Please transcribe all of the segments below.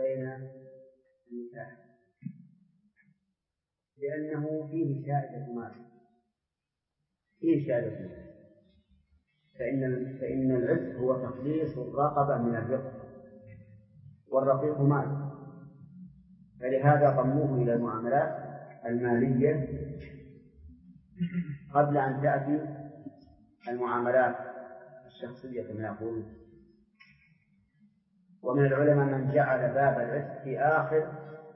بين النكاح لأنه فيه شائبة مال، فإن العتق هو تخليص الرقبة من الرق، والرقيق مال، فلهذا ضموه إلى المعاملات المالية قبل أن تأتي المعاملات الشخصية كما يقولون. ومن العلماء من جعل باب العتق في آخر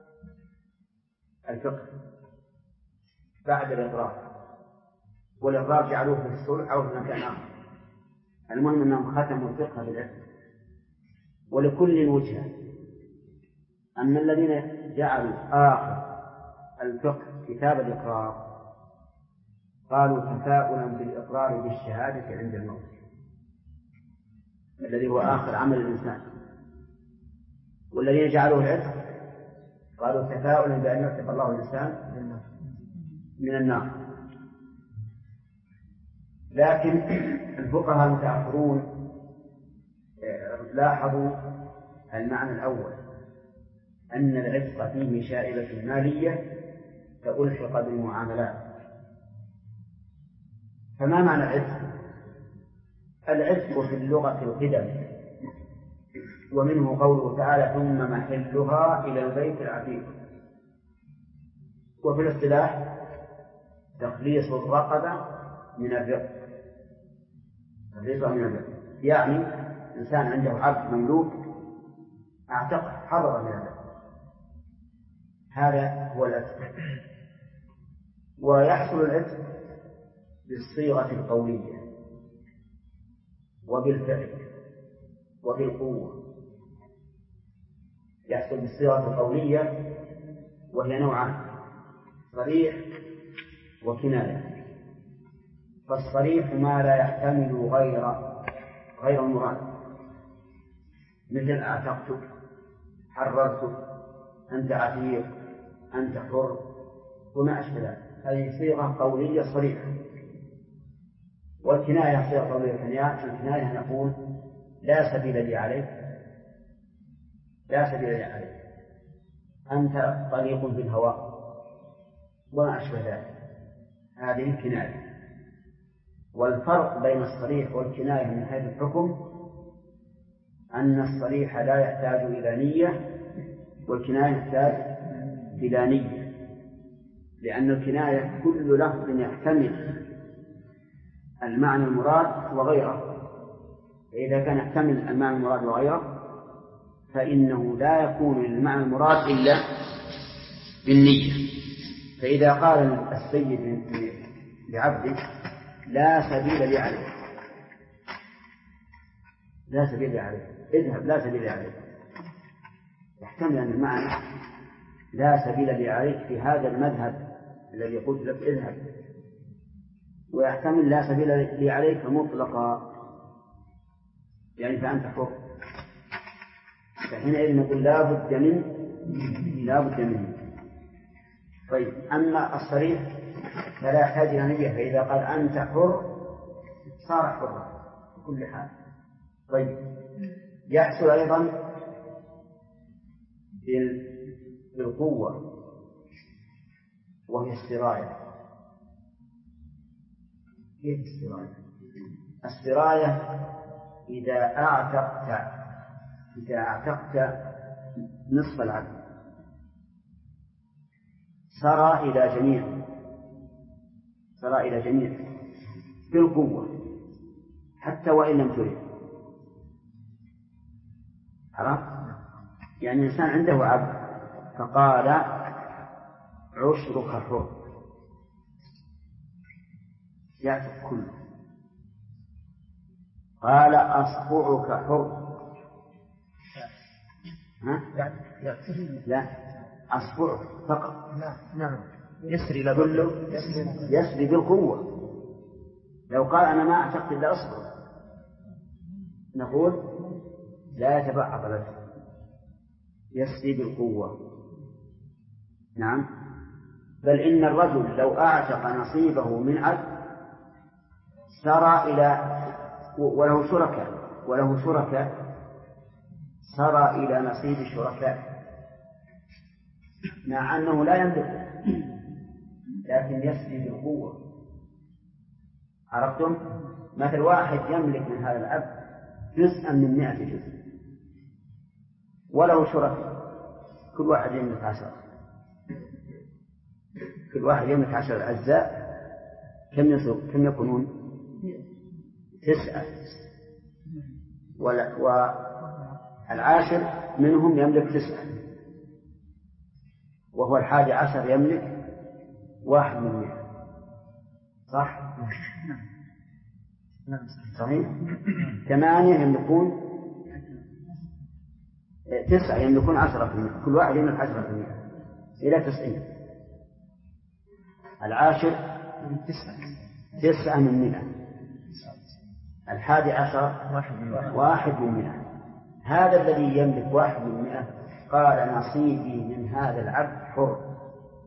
الفقه بعد الإقرار، والإقرار جعلوه في الصلح أو في مكان آخر، المهم أنهم ختموا الفقه بالعتق. ولكل وجهة، أما الذين جعلوا آخر الفقه كتاب الإقرار قالوا تفاؤلا بالإقرار بالشهادة عند الموت، الذي هو آخر عمل الإنسان. والذين جعلوه العتق قالوا تفاؤلا بأن يعتق الله الإنسان من النار. لكن الفقهاء المتأخرون لاحظوا المعنى الأول، أن العتق فيه شائبة مالية فألحق بالمعاملات. فما معنى العتق؟ العتق في اللغة القدم، ومنه قوله تعالى ثم محلها إلى البيت العتيق. وفي الاصطلاح تخليص الرقبة من الرق، يعني إنسان عنده عبد مملوك اعتق حرر من الرق، هذا هو العتق. ويحصل العتق بالصيغة القولية وبالفعل وبالقوة. يحصل بالصيغة القولية وهي نوعان، صريح وكناية. فالصريح ما لا يحتمل غير المراد، مثل أعتقتك، حررتك، أنت عتيق، أنت حر، وما أشبه ذلك. هذه صيغة قولية صريحة. والكناية صيغة قولية الكناية نقول لا سبيل لي عليك، أنت طليق بالهواء، وما أشبه ذلك، هذه الكناية. والفرق بين الصريح والكناية من حيث الحكم أن الصريح لا يحتاج إلى نية، والكناية يحتاج إلى نية، لأن الكناية كل لفظ يحتمل المعنى المراد وغيره، فإذا كان يحتمل المعنى المراد وغيره فإنه لا يكون المعنى المراد إلا بالنية. فإذا قال السيد لعبده لا سبيل لي عليك، اذهب، لا سبيل لي عليك، يحتمل أن المعنى لا سبيل لي عليك في هذا المذهب الذي قلت لك اذهب، ويحتمل لا سبيل لي عليك مطلقا، يعني فأنت حر. فحينئذ نقول لا بد منه. طيب، أما الصريح فلا يحتاج إلى نية، فإذا قال أنت حر صار حرا بكل حال. طيب، يحصل أيضا بالقوة وهي السراية. كيف السراية؟ إذا أعتقت نصف العبد سرى إلى جميع بالقوة حتى وإن لم تريد. يعني الإنسان عنده عبد فقال عشرك حر، يعتق كله. قال أصبعك حر، لا، أصبعك فقط. نعم. يسري بالقوة. لو قال أنا ما أعتقد إلا أصبع نقول لا يتبعض له، يسري بالقوة. نعم. بل إن الرجل لو أعتق نصيبه من عبد سرى إلى وله شركاء سرى إلى نصيب شركاء، مع أنه لا يملك لكن يسري بالقوة. عرفتم؟ مثل واحد يملك من هذا العبد جزءا من 100 جزء وله شركاء كل واحد يملك 10، كل واحد يملك 10 أجزاء. كم يكونون؟ 9. والعاشر منهم يملك 9، وهو 11 يملك 1 من 100. صح؟ صحيح. 8 يملكون 9 يملكون 10%، كل واحد يملك 10% إلى 90. العاشر 9 من 100، 11 1 من 100. هذا الذي يملك 1 من 100 قال نصيبي من هذا العبد حر.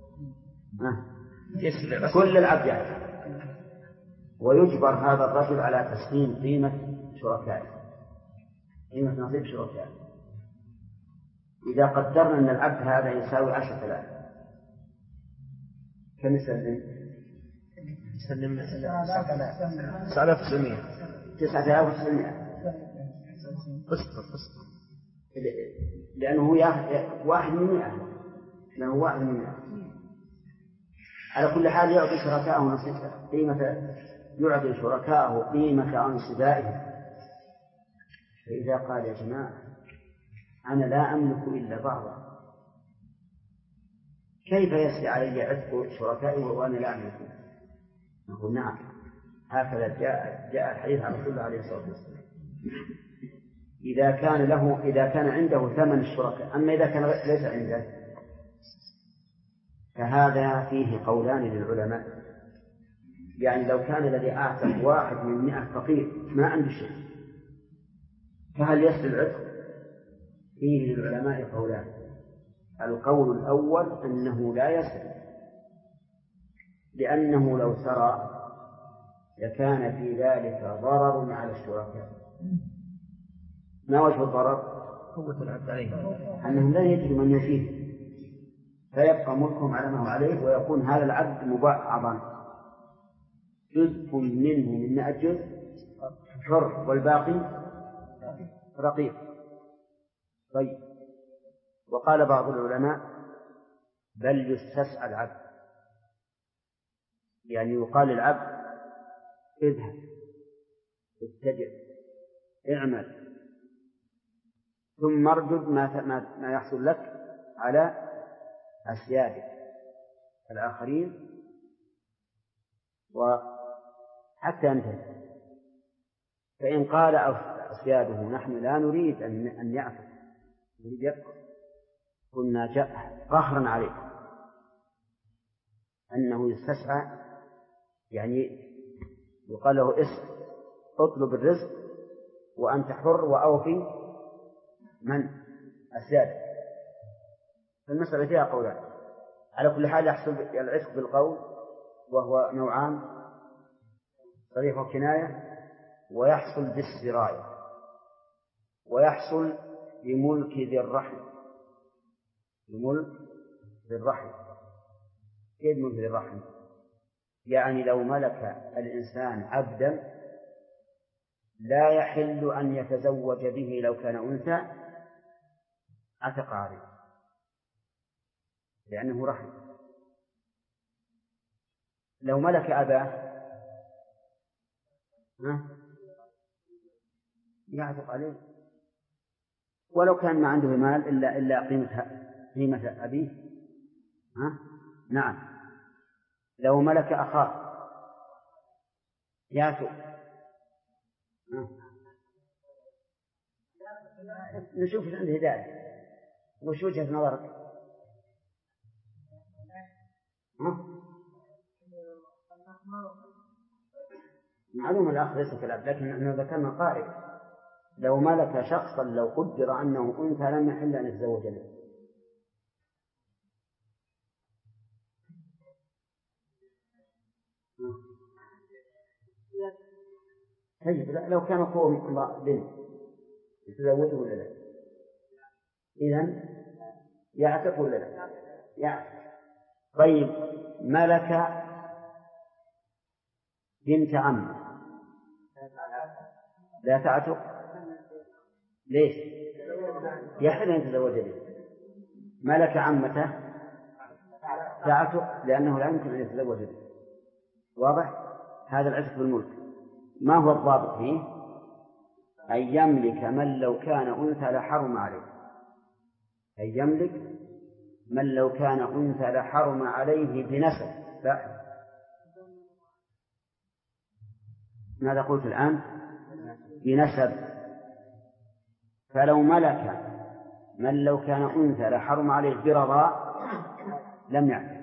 كل العبد يعرف. ويجبر هذا الرجل على تسليم قيمة شركائه، قيمة نصيب شركائه. إذا قدرنا أن العبد هذا يساوي 10,000 كم يسلم؟ يسلم 9,900. 9,900. قسط لأنه 1 من 100، لأنه 1 من 100. على كل حال يعطي شركاءه نصيب قيمة، يعطي شركاءه قيمة أنصبائهم. فإذا قال يا جماعة أنا لا أملك إلا بعضا، كيف يسري علي عتق شركائي وأنا لا أملك؟ نقول نعم، هكذا جاء الحديث عن رسول الله عليه الصلاة والسلام. إذا كان عنده ثمن الشركاء، أما إذا كان ليس عنده فهذا فيه قولان للعلماء. يعني لو كان الذي أعتق 1 من 100 فقير ما عنده شيء، فهل يسري العتق؟ فيه للعلماء قولان. القول الأول أنه لا يسري، لأنه لو سرى لكان في ذلك ضرر على الشركاء. ما وجه الضرر؟ قوة العبد عليه، أنهم لا يجدوا من يفيه، فيبقى ملكهم على ما هو عليه، ويكون هذا العبد مبعضا، جزء منه من 100 جزء حر والباقي رقيق. طيب. وقال بعض العلماء بل يستسعى العبد، يعني يقال للعبد اذهب اتجه اعمل ثم اردد ما يحصل لك على أسيادك الآخرين وحتى ينتهي. فإن قال أسياده نحن لا نريد أن يعفو، نريد يبقى، قلنا جاء قهرا عليه أنه يستسعى، يعني يقال له اطلب الرزق وأنت حر وأوفي من أسيادك. فالمسألة فيها قولان. على كل حال يحصل العتق بالقول وهو نوعان، صريح وكناية، ويحصل بالسراية، ويحصل بملك ذي الرحم. بملك ذي الرحم. كيف ملك ذي الرحم؟ يعني لو ملك الإنسان عبدا لا يحل أن يتزوج به لو كان أنثى عتق عليه لأنه رحم. لو ملك أباه يعتق عليه ولو كان ما عنده مال إلا قيمة أبيه. نعم. لو ملك أخاه يعتق. نشوف عنده هداية. وش وجهة نظرك؟ معلوم الأخ ليس كالأب، لكن احنا ذكرنا قائد لو ملك شخصا لو قدر أنه أنثى لم يحل أن يتزوج به. طيب لو كان أخوه بنت يتزوجه ولا لا؟ إذن يعتق ولا لا؟ يعني. طيب ملك بنت عم لا تعتق، ليش؟ يحل أن يتزوج به. ملك عمته تعتق لأنه لا يمكن أن يتزوج به. واضح؟ هذا العتق بالملك. ما هو الضابط فيه؟ أن يملك من لو كان أنثى لحرم عليه، أن يملك من لو كان أنثى لحرم عليه بنسب. ماذا قلت الآن؟ بنسب. فلو ملك من لو كان أنثى لحرم عليه برضاء لم يعتق.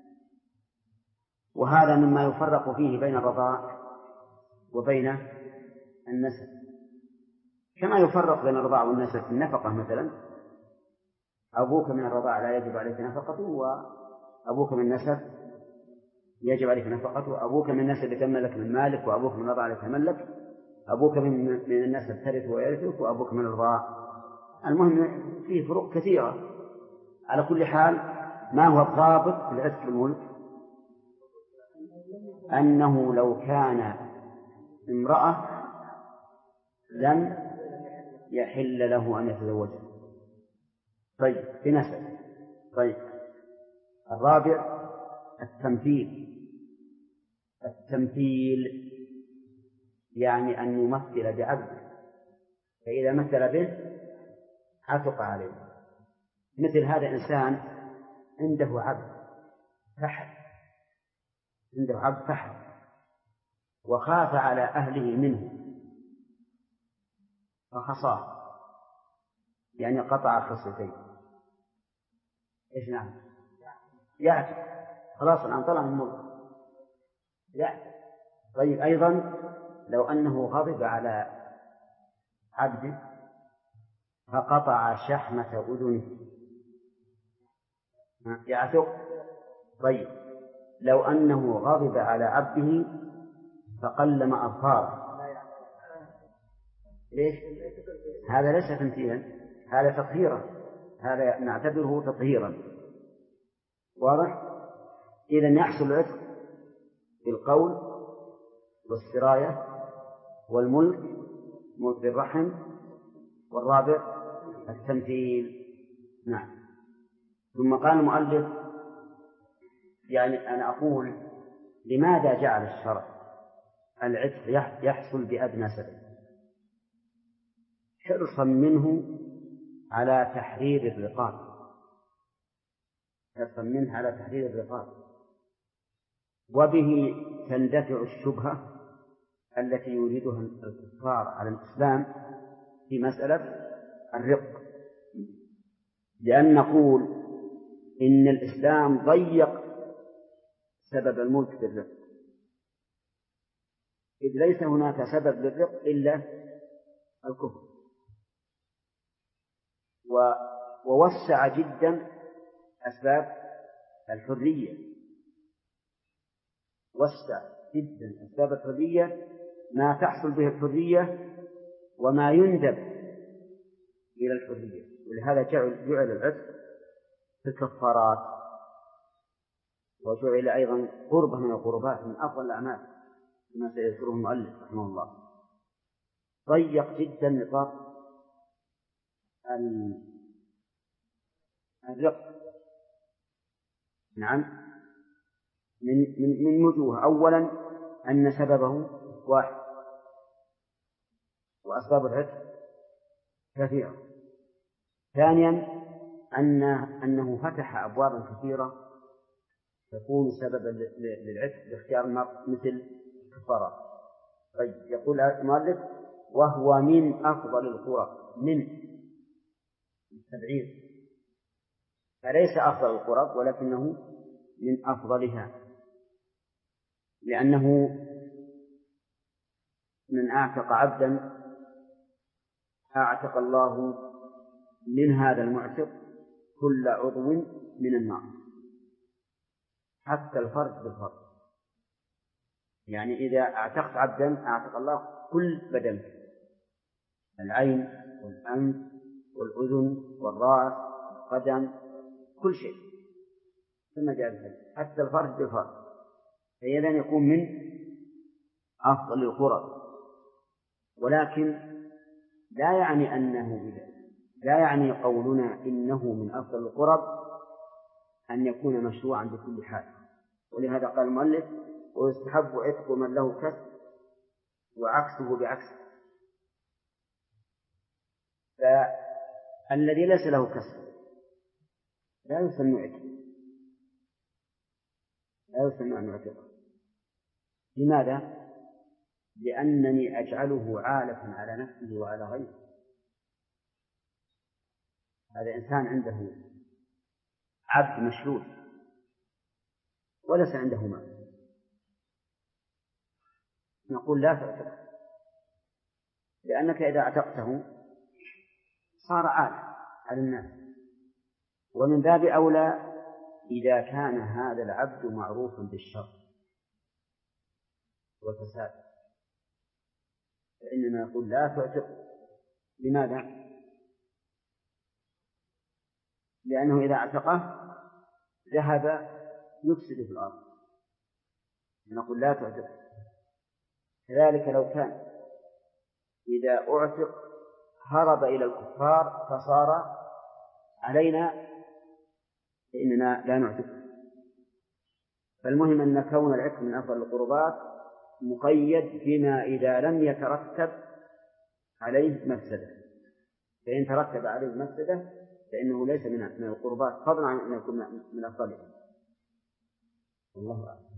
وهذا مما يفرق فيه بين الرضاء وبين النسب، كما يفرق بين الرضاع والنسب في النفقة. مثلا أبوك من الرضاع لا يجب عليك نفقته، وأبوك من النسب يجب عليك نفقته. أبوك من النسب يتملك من مالك، وأبوك من الرضاع يتملك. أبوك من النسب ترث ويرثك، وأبوك من الرضاع. المهم فيه فروق كثيرة. على كل حال ما هو الضابط في العتق بالملك؟ أنه لو كان امرأة لم يحل له أن يتزوجها. طيب بنسب. طيب الرابع التمثيل. التمثيل يعني أن يمثل بعبده، فإذا مثل به عتق عليه. مثل هذا إنسان عنده عبد فحل، عنده عبد فحل وخاف على أهله منه فخصاه، يعني قطع خصيتين. إيش نعم؟ يعتق. خلاص الآن طلع من الملك، يعتق. طيب أيضا لو أنه غضب على عبده فقطع شحمة أذنه يعتق. طيب لو أنه غضب على عبده فقلم أظفاره، ليش؟ هذا ليس تمثيلا، هذا تطهيرا، هذا نعتبره تطهيرا. واضح؟ إذن يحصل العتق بالقول والسراية والملك، ملك بالرحم. والرابع التمثيل. نعم. ثم قال المؤلف يعني أنا أقول لماذا جعل الشرع العتق يحصل بأدنى سبب؟ حرصا منه على تحرير الرقاب، حرصا منه على تحرير الرقاب، وبه تندفع الشبهة التي يريدها الكفار على الإسلام في مسألة الرق. لأن نقول إن الإسلام ضيق سبب الملك بالرق، إذ ليس هناك سبب للرق إلا الكفر، ووسع جدا أسباب الحرية، وسع جدا أسباب الحرية، ما تحصل به الحرية وما يندب إلى الحرية. ولهذا جعل العتق في الكفارات، وجعل أيضا قربة من القربات، من أفضل الأعمال كما سيذكره المؤلف رحمه الله. ضيق جدا نطاق الرق. نعم، من وجوه. أولا أن سببه واحد، وأسباب العتق كثيرة. ثانيا أنه فتح أبوابا كثيرة تكون سببا للعتق باختيار المرء مثل الكفارات. طيب يقول المؤلف وهو من أفضل القرى، من التبعير، فليس أفضل القرى ولكنه من أفضلها، لأنه من أعتق عبدا أعتق الله من هذا المعتق كل عضو من النار، حتى الفرج بالفرج. يعني إذا أعتقت عبدا أعتق الله كل بدنك، العين والأنف والأذن والرأس والقدم، كل شيء. ثم جاء الحج، حتى الفرج بالفرج، فإذا يكون من أفضل القرب. ولكن لا يعني قولنا إنه من أفضل القرب أن يكون مشروعا بكل حال. ولهذا قال المؤلف: ويستحب عتق من له كسب وعكسه بعكسه. فالذي ليس له كسب لا يسمى عتق، لا يسمى أن يعتقه. لماذا؟ لأنني أجعله عالة على نفسه وعلى غيره. هذا إنسان عنده عبد مشلول وليس عنده مال، نقول لا تعتق، لأنك إذا اعتقته صار عالة على الناس. ومن باب أولى إذا كان هذا العبد معروفا بالشر والفساد، فإننا نقول لا تعتق. لماذا؟ لأنه إذا اعتقه ذهب يفسد في الأرض، نقول لا تعتق. كذلك لو كان إذا أعتق هرب إلى الكفار فصار علينا فإننا لا نعتق. فالمهم أن كون العتق من أفضل القربات مقيد فيما إذا لم يترتب عليه مفسدة، فإن ترتب عليه مفسدة فإنه ليس من القربات، فضلا عن أن يكون من أفضلها. الله أعلم.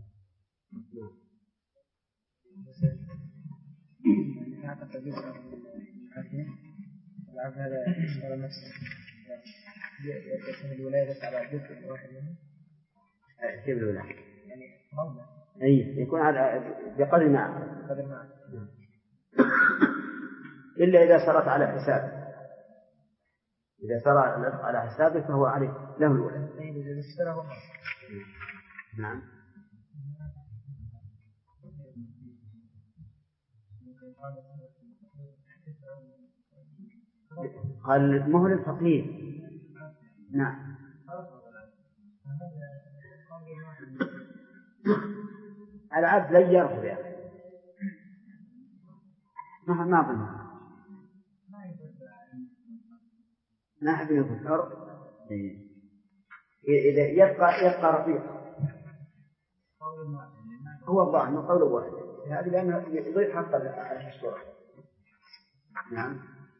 العبد هذا يشتغل نفسه يكون الولاية بس على جزء واحد منه. كيف الولاية؟ يعني قوله. أي يكون على بقدر ما. إلا إذا صارت على حسابه. إذا صار على حسابه فهو عليه له الولاية. إذا اشتراه. نعم. قال مهل الفقير. نعم. العبد لن يرفض يا أخي، ما أظن ما أحب يكفر إذا يبقى رفيق. هو الله من قول واحد هذه لأنه يضيف حق الشرع. نعم.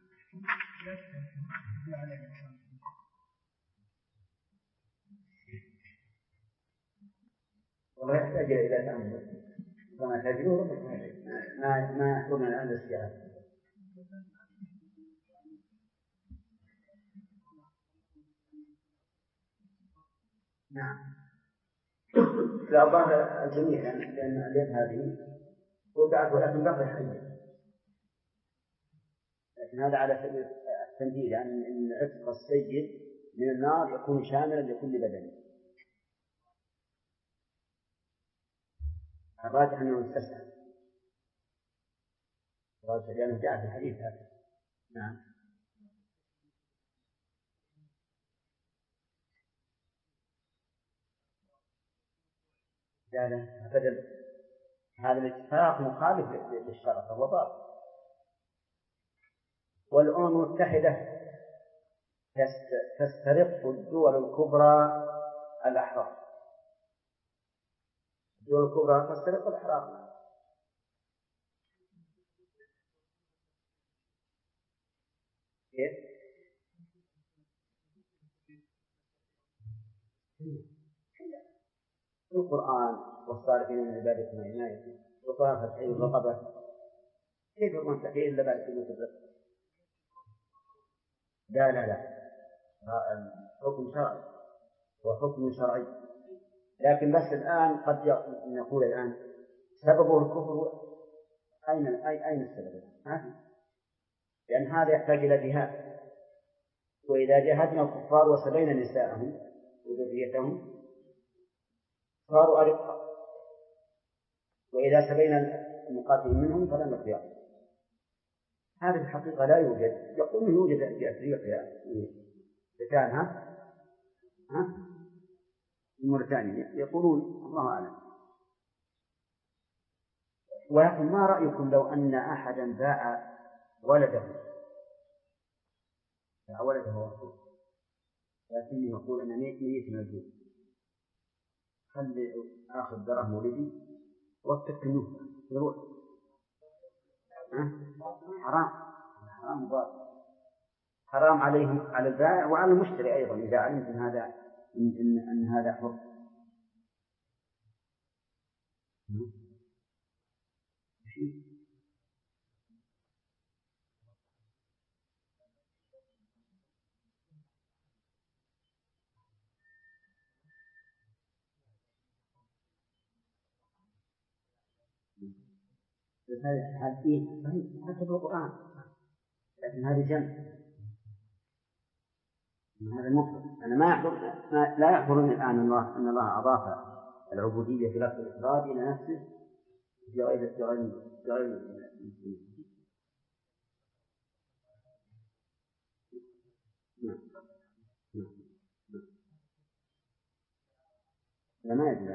والله يحتاج إلى تأمل وما تجدون ما قلنا الآن الاستيعاب. نعم. لا ظاهر الجميع لأن اليد هذه وقعت ولكن بقي حية، لكن هذا على سبيل التنبيه لأن عتق السيد من النار يكون شاملا لكل بدن. الراجح أنه استسهل، الراجح لأنه جاء في الحديث هذا. نعم. لا أبدا، هذا الاتفاق مخالف للشرع فهو باطل. والأمم المتحدة تسترق الدول الكبرى الأحرار، الدول الكبرى تسترق الأحرار. كيف؟ القرآن والصالحين من عبادة وعناية وطاقة أي الرقبة، كيف يكون تحقيق إلا بعد ثبوت الرزق؟ لا الحكم شرعي وحكم شرعي، لكن بس الآن قد نقول الآن سببه الكفر. أين السبب؟ لأن هذا يحتاج إلى جهاد، وإذا جاهدنا الكفار وسبينا نساءهم وذريتهم صاروا أرقا، وإذا سبينا المقاتلين منهم فلم يخير. هذه الحقيقة لا يوجد، يقول يوجد في أفريقيا إذا كان موريتانيا يقولون الله أعلم. ولكن ما رأيكم لو أن أحدا باع ولده لكنه يقول أنا ميت من الجوع، خلي آخذ دراهم ولدي واتكنوه يروح. حرام حرام عليه، على البائع وعلى المشتري أيضا إذا علمت أن هذا حر. هذا القرآن، لكن هذا جمع، هذا المفرد. أنا لا يحضرني الآن أن الله أضاف العبودية في لفظ الإفراد إلى نفسه بغير المسلمين. لا ما يدري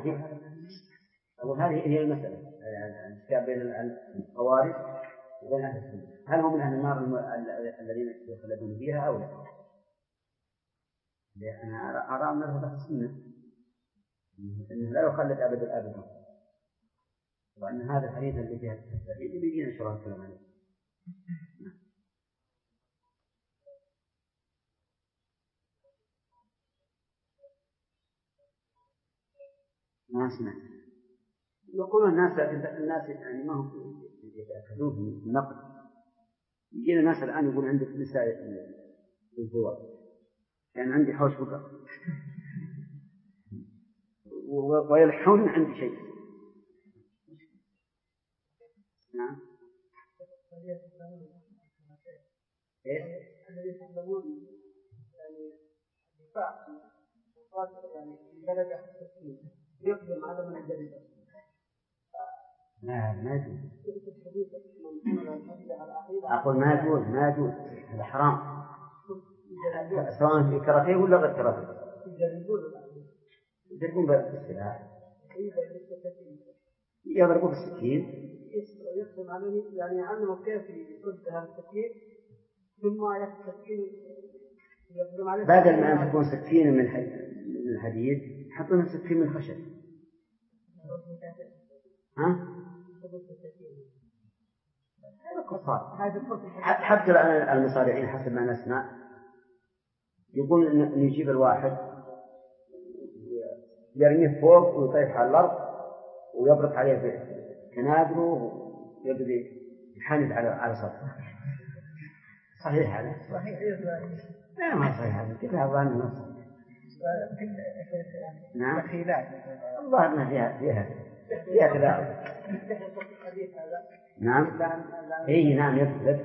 هذه هي المسألة، الاشتباه بين الخوارج وبين أهل السنة. هل هم من أهل النار الذين يخلدون فيها أو لا؟ أنا أرى أن هذا السنة أنه لا يخلد أبدا، وأن هذا الحديث اللي فيه التسعيد يبين إن شاء الله الكلام عليه. ما سمعت يقولون الناس يعني ما هم يتأكدون من النقل. يجينا الناس الآن يقول عندك نساء الزواج، يعني عندي حوش بقر ويلحون عندي شيء. نعم. الذي يتعلمون يعني الدفاع يعني درجة يقدم على من الجريدة. ما يجوز. أقول ما يجوز هذا حرام، سواء في كراهية ولا غير كراهية. يضربون بالسلاح، يضربون بالسكين، يقدم عليه يعني يعلمه كيف يصد هذا السكين، ثم يأخذ السكين يقدم عليه بدل ما أن تكون سكين من الحديد حطنا سكين من الخشب. حتى المصارعين حسب ما نسمع يقول إن يجيب الواحد يرميه فوق ويطيح على الأرض ويبرك عليه كنادره ويبدأ يحند على سطحه. صحيح هذا؟ صحيح. لا ما صحيح هذا، كيف هذا عنه نفسه؟ نعم. الله ما فيها كذا. نعم. إيه نعم يدخل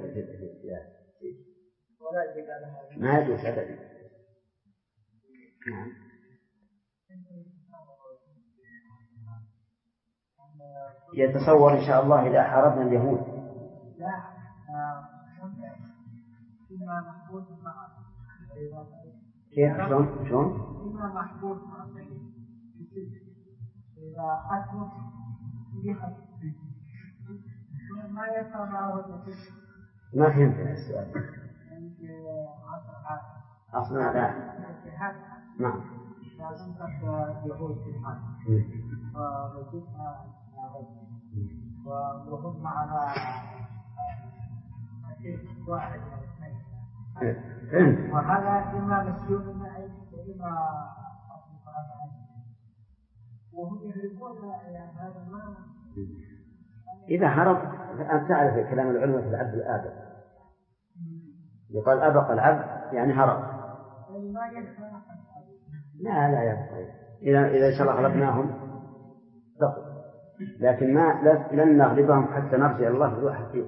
ما يجوز أبدا. نعم. يتصور إن شاء الله إذا حاربنا اليهود. كيف شلون؟ ما فهمت السؤال. أصلا لا. نعم. وهم معها واحد وهذا إما مسجون وإما وهم يهربون يعني هذا ما إذا هرب أنت تعرف كلام العلماء في العبد الآبق يقال أبق العبد يعني هرب. لا يبقى إذا إن شاء الله خلقناهم بقوا، لكن لن نغلبهم حتى نرجع الله ذو حقيقة.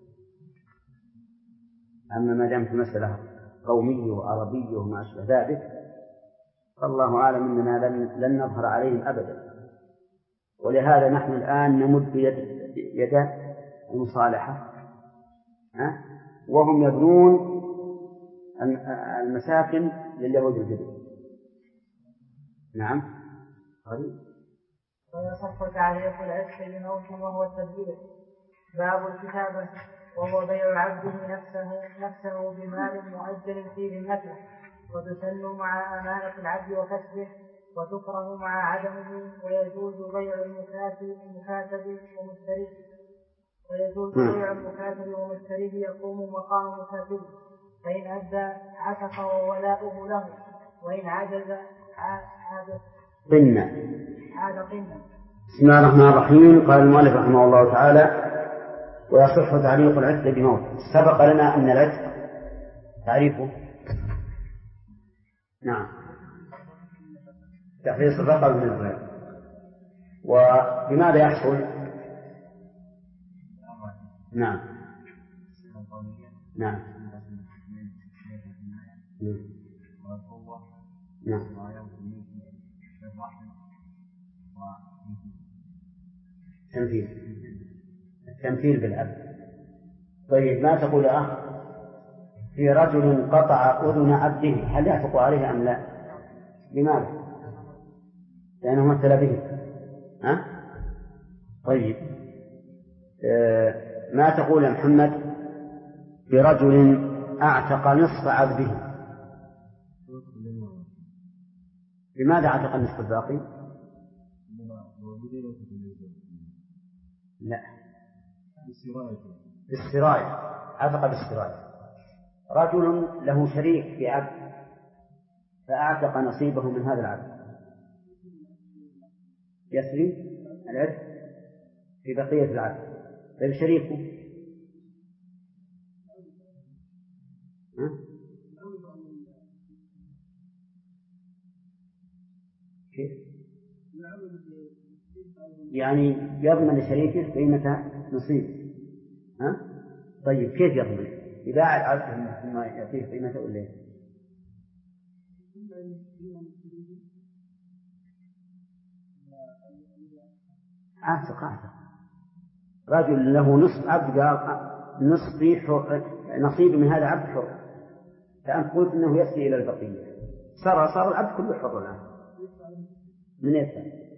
أما ما دامت المسألة قومية وعربية وما أشبه ذلك فالله أعلم أننا لن نظهر عليهم أبدا. ولهذا نحن الآن نمد يد المصالحة وهم يبنون المساكن لليهود الجدد. نعم غريب. ويصح تعليق العتق بموت وهو التدبير. باب الكتابة وهو بيع عبده نفسه بمال مؤجل في ذمته، وتسن مع أمانة العبد وكسبه، وتكره مع عدمه، ويجوز بيع المكاتب ومشتريه، يقوم مقام مكاتبه، فإن أدى عتق وولاؤه له، وإن عجز عاد قنة. بسم الله الرحمن الرحيم. قال المؤلف رحمه الله تعالى: ويصح تعليق العتق بموت. سبق لنا أن العتق تعريفه نعم تخليص الرقبة من الظلم. وبماذا يحصل؟ نعم نعم نعم التمثيل بالعبد. طيب ما تقول أخ في رجل قطع أذن عبده، هل يعتق عليه أم لا؟ لماذا؟ لأنه مثل به. طيب ما تقول يا محمد في رجل أعتق نصف عبده، لماذا أعتق النصف الباقي؟ لا بالسراية، أعتق بالسراية. رجل له شريك في عبد فأعتق نصيبه من هذا العبد، يسري العتق في بقية العبد. طيب شريكه كيف؟ يعني يضمن لشريكه قيمة نصيب. طيب كيف يضمن؟ يباع العبد ثم يعطيه قيمته ولا ايه؟ أعتق رجل له نصف عبد نصيب من هذا عبد حر، فأنت قلت أنه يسري إلى البقية، صار العبد كله حر الآن. من يدفع؟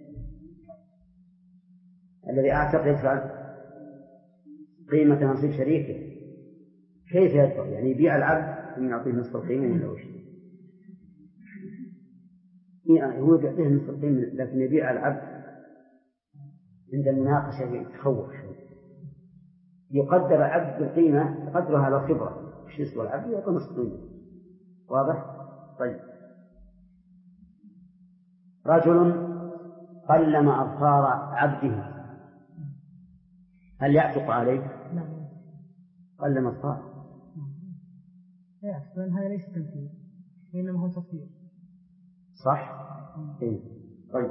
الذي أعتق يدفع قيمة نصيب شريكه. كيف يدفع؟ يعني يبيع العبد ثم يعطيه نصف القيمة ولا وش؟ هو يعطيه نصف القيمة لكن يبيع العبد عند المناقشة يتخوف شوي. يقدر عبد بالقيمة يقدرها على الخبرة، وش يسوى العبد يعطيه نصف القيمة. واضح؟ طيب رجل قلم أظفار عبده، هل يعتق عليه؟ قلم أظفار لأن هذا ليس تمثيل وإنما هو تصوير. صح؟ إيه. طيب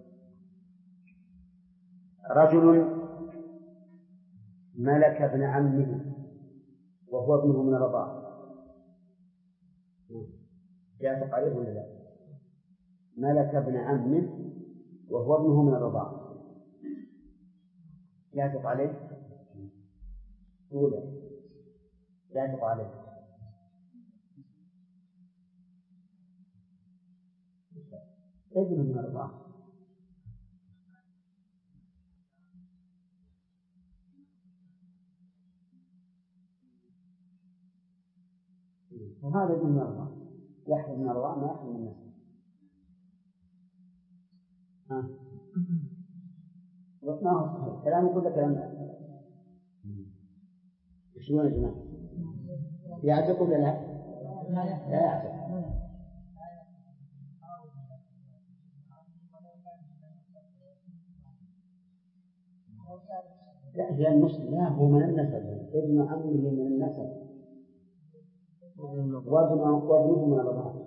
رجل ملك ابن عمه وهو ابنه من الرضاعة، يعتق عليه ولا لا؟ ملك ابن عمه وهو ابنه من الرضاعة، يعتق عليه ولا يعتق عليه؟ ابنه من الرضاعة. وهذا ابن من الرضاعة يحرم من الرضاعة ما يحرم من النسب. ما هو صحيح كلامه كله كلام شلون يا جماعة؟ يعتق ولا لا؟ لا يعتق. لا هي المسلم، لا هو من النسب، ابن عمه من النسب وابنه من الرضاعة.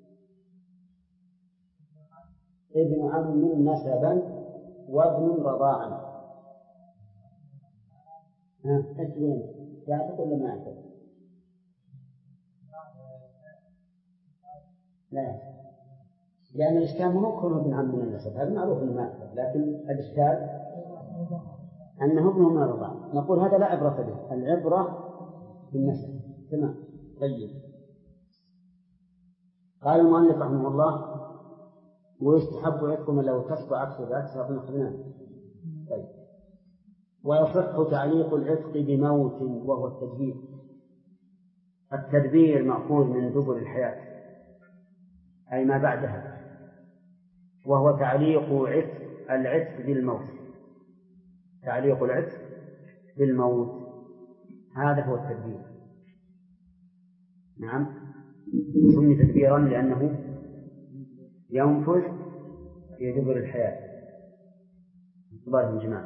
ابن عم نسبا وابن رضاعا. أنت وين؟ يعتق ولا ما يعتق؟ لا، لأن الإشكال هو كونه ابن عم من النسب، هذا معروف أنه ما يعتق، لكن الإشكال أنه ابنه من الرضاعة. نقول هذا لا عبرة به، العبرة بالنسب. تمام. طيب قال المؤلف رحمه الله: ويستحب عتق من لو كسب عكس ذلك سابقا أخذناه. طيب. ويصح تعليق العتق بموت وهو التدبير. التدبير مأخوذ من دبر الحياة أي ما بعدها، وهو تعليق العتق بالموت. تعليق العتق بالموت هذا هو التدبير. نعم، سمي تدبيرا لأنه ينفذ في دبر الحياة انتظار الجماع.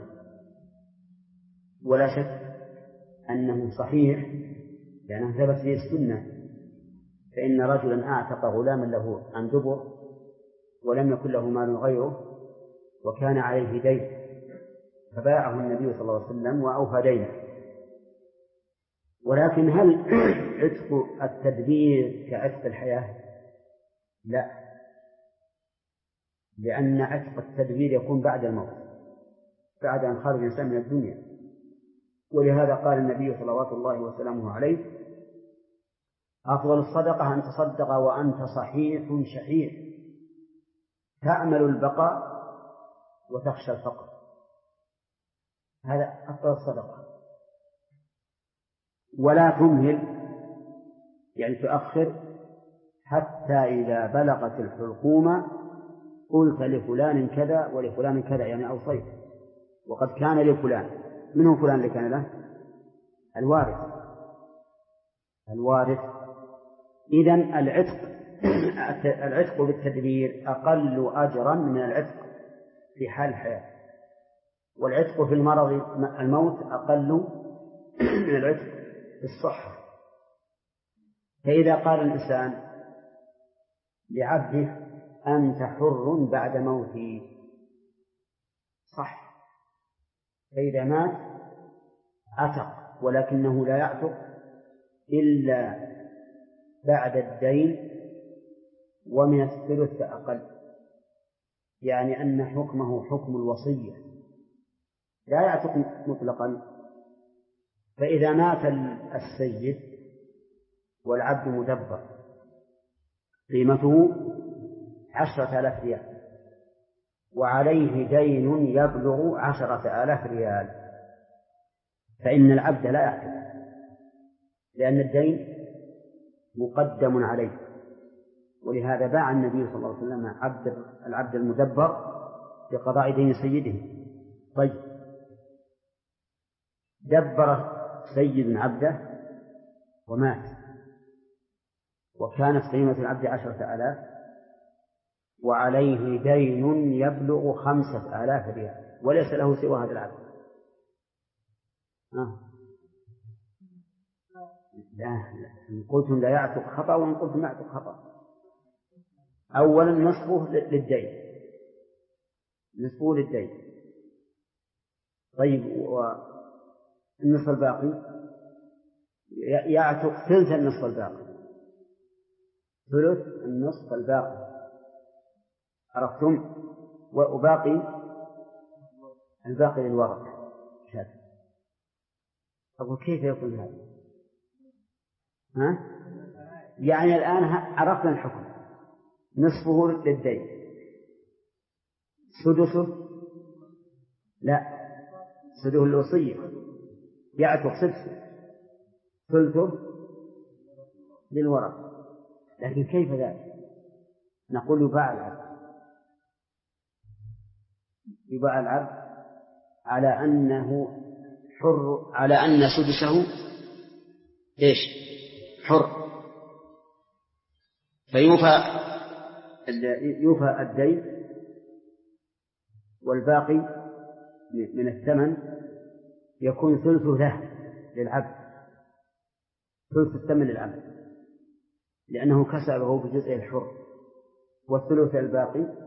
ولا شك أنه صحيح لأنه ثبت في السنة، فإن رجلا أعتق غلاما له عن دبر ولم يكن له مال غيره وكان عليه دين، فباعه النبي صلى الله عليه وسلم وأوفى دينه. ولكن هل عتق التدبير كعتق الحياة؟ لا، لأن عتق التدبير يكون بعد الموت، بعد أن خرج الإنسان من الدنيا. ولهذا قال النبي صلوات الله وسلامه عليه: أفضل الصدقة أن تصدق وأنت صحيح شحيح تأمل البقاء وتخشى الفقر. هذا أفضل الصدقة. ولا تمهل يعني تؤخر حتى إذا بلغت الحلقومة قلت لفلان كذا ولفلان كذا، يعني أوصيت وقد كان لفلان. من هو فلان اللي كان له؟ الوارث. إذن العتق بالتدبير أقل أجرا من العتق في حال الحياة، والعتق في الموت أقل من العتق في الصحة. فإذا قال الإنسان لعبده: أنت حر بعد موتي، صح، فإذا مات عتق، ولكنه لا يعتق إلا بعد الدين ومن الثلث أقل، يعني أن حكمه حكم الوصية، لا يعتق مطلقا. فإذا مات السيد والعبد مدبر قيمته 10,000 ريال وعليه دين يبلغ 10,000 ريال، فإن العبد لا يعتق، لأن الدين مقدم عليه. ولهذا باع النبي صلى الله عليه وسلم العبد المدبر بقضاء دين سيده. طيب، دبر سيد عبده ومات وكانت قيمة العبد 10,000 وعليه دين يبلغ 5,000 ريال وليس له سوى هذا العبد. لا، إن قلتم لا يعتق خطأ وإن قلتم يعتق خطأ. أولا نصفه للدين. طيب، والنصف الباقي يعتق ثلث النصف الباقي، ثلث النصف الباقي، عرفتم؟ وباقي الباقي للورثة. أقول كيف يكون هذا؟ يعني الآن عرفنا الحكم: نصفه للدين، سدسه لا، سدسه الوصية يعتق سدسه، ثلثه للورثة. لكن كيف ذلك؟ نقول يباع العبد على أنه حر، على أن سدسه إيش؟ حر، يوفى الدين والباقي من الثمن يكون ثلثه له للعبد، ثلث الثمن للعبد، لأنه كسبه بجزء الحر، والثلث الباقي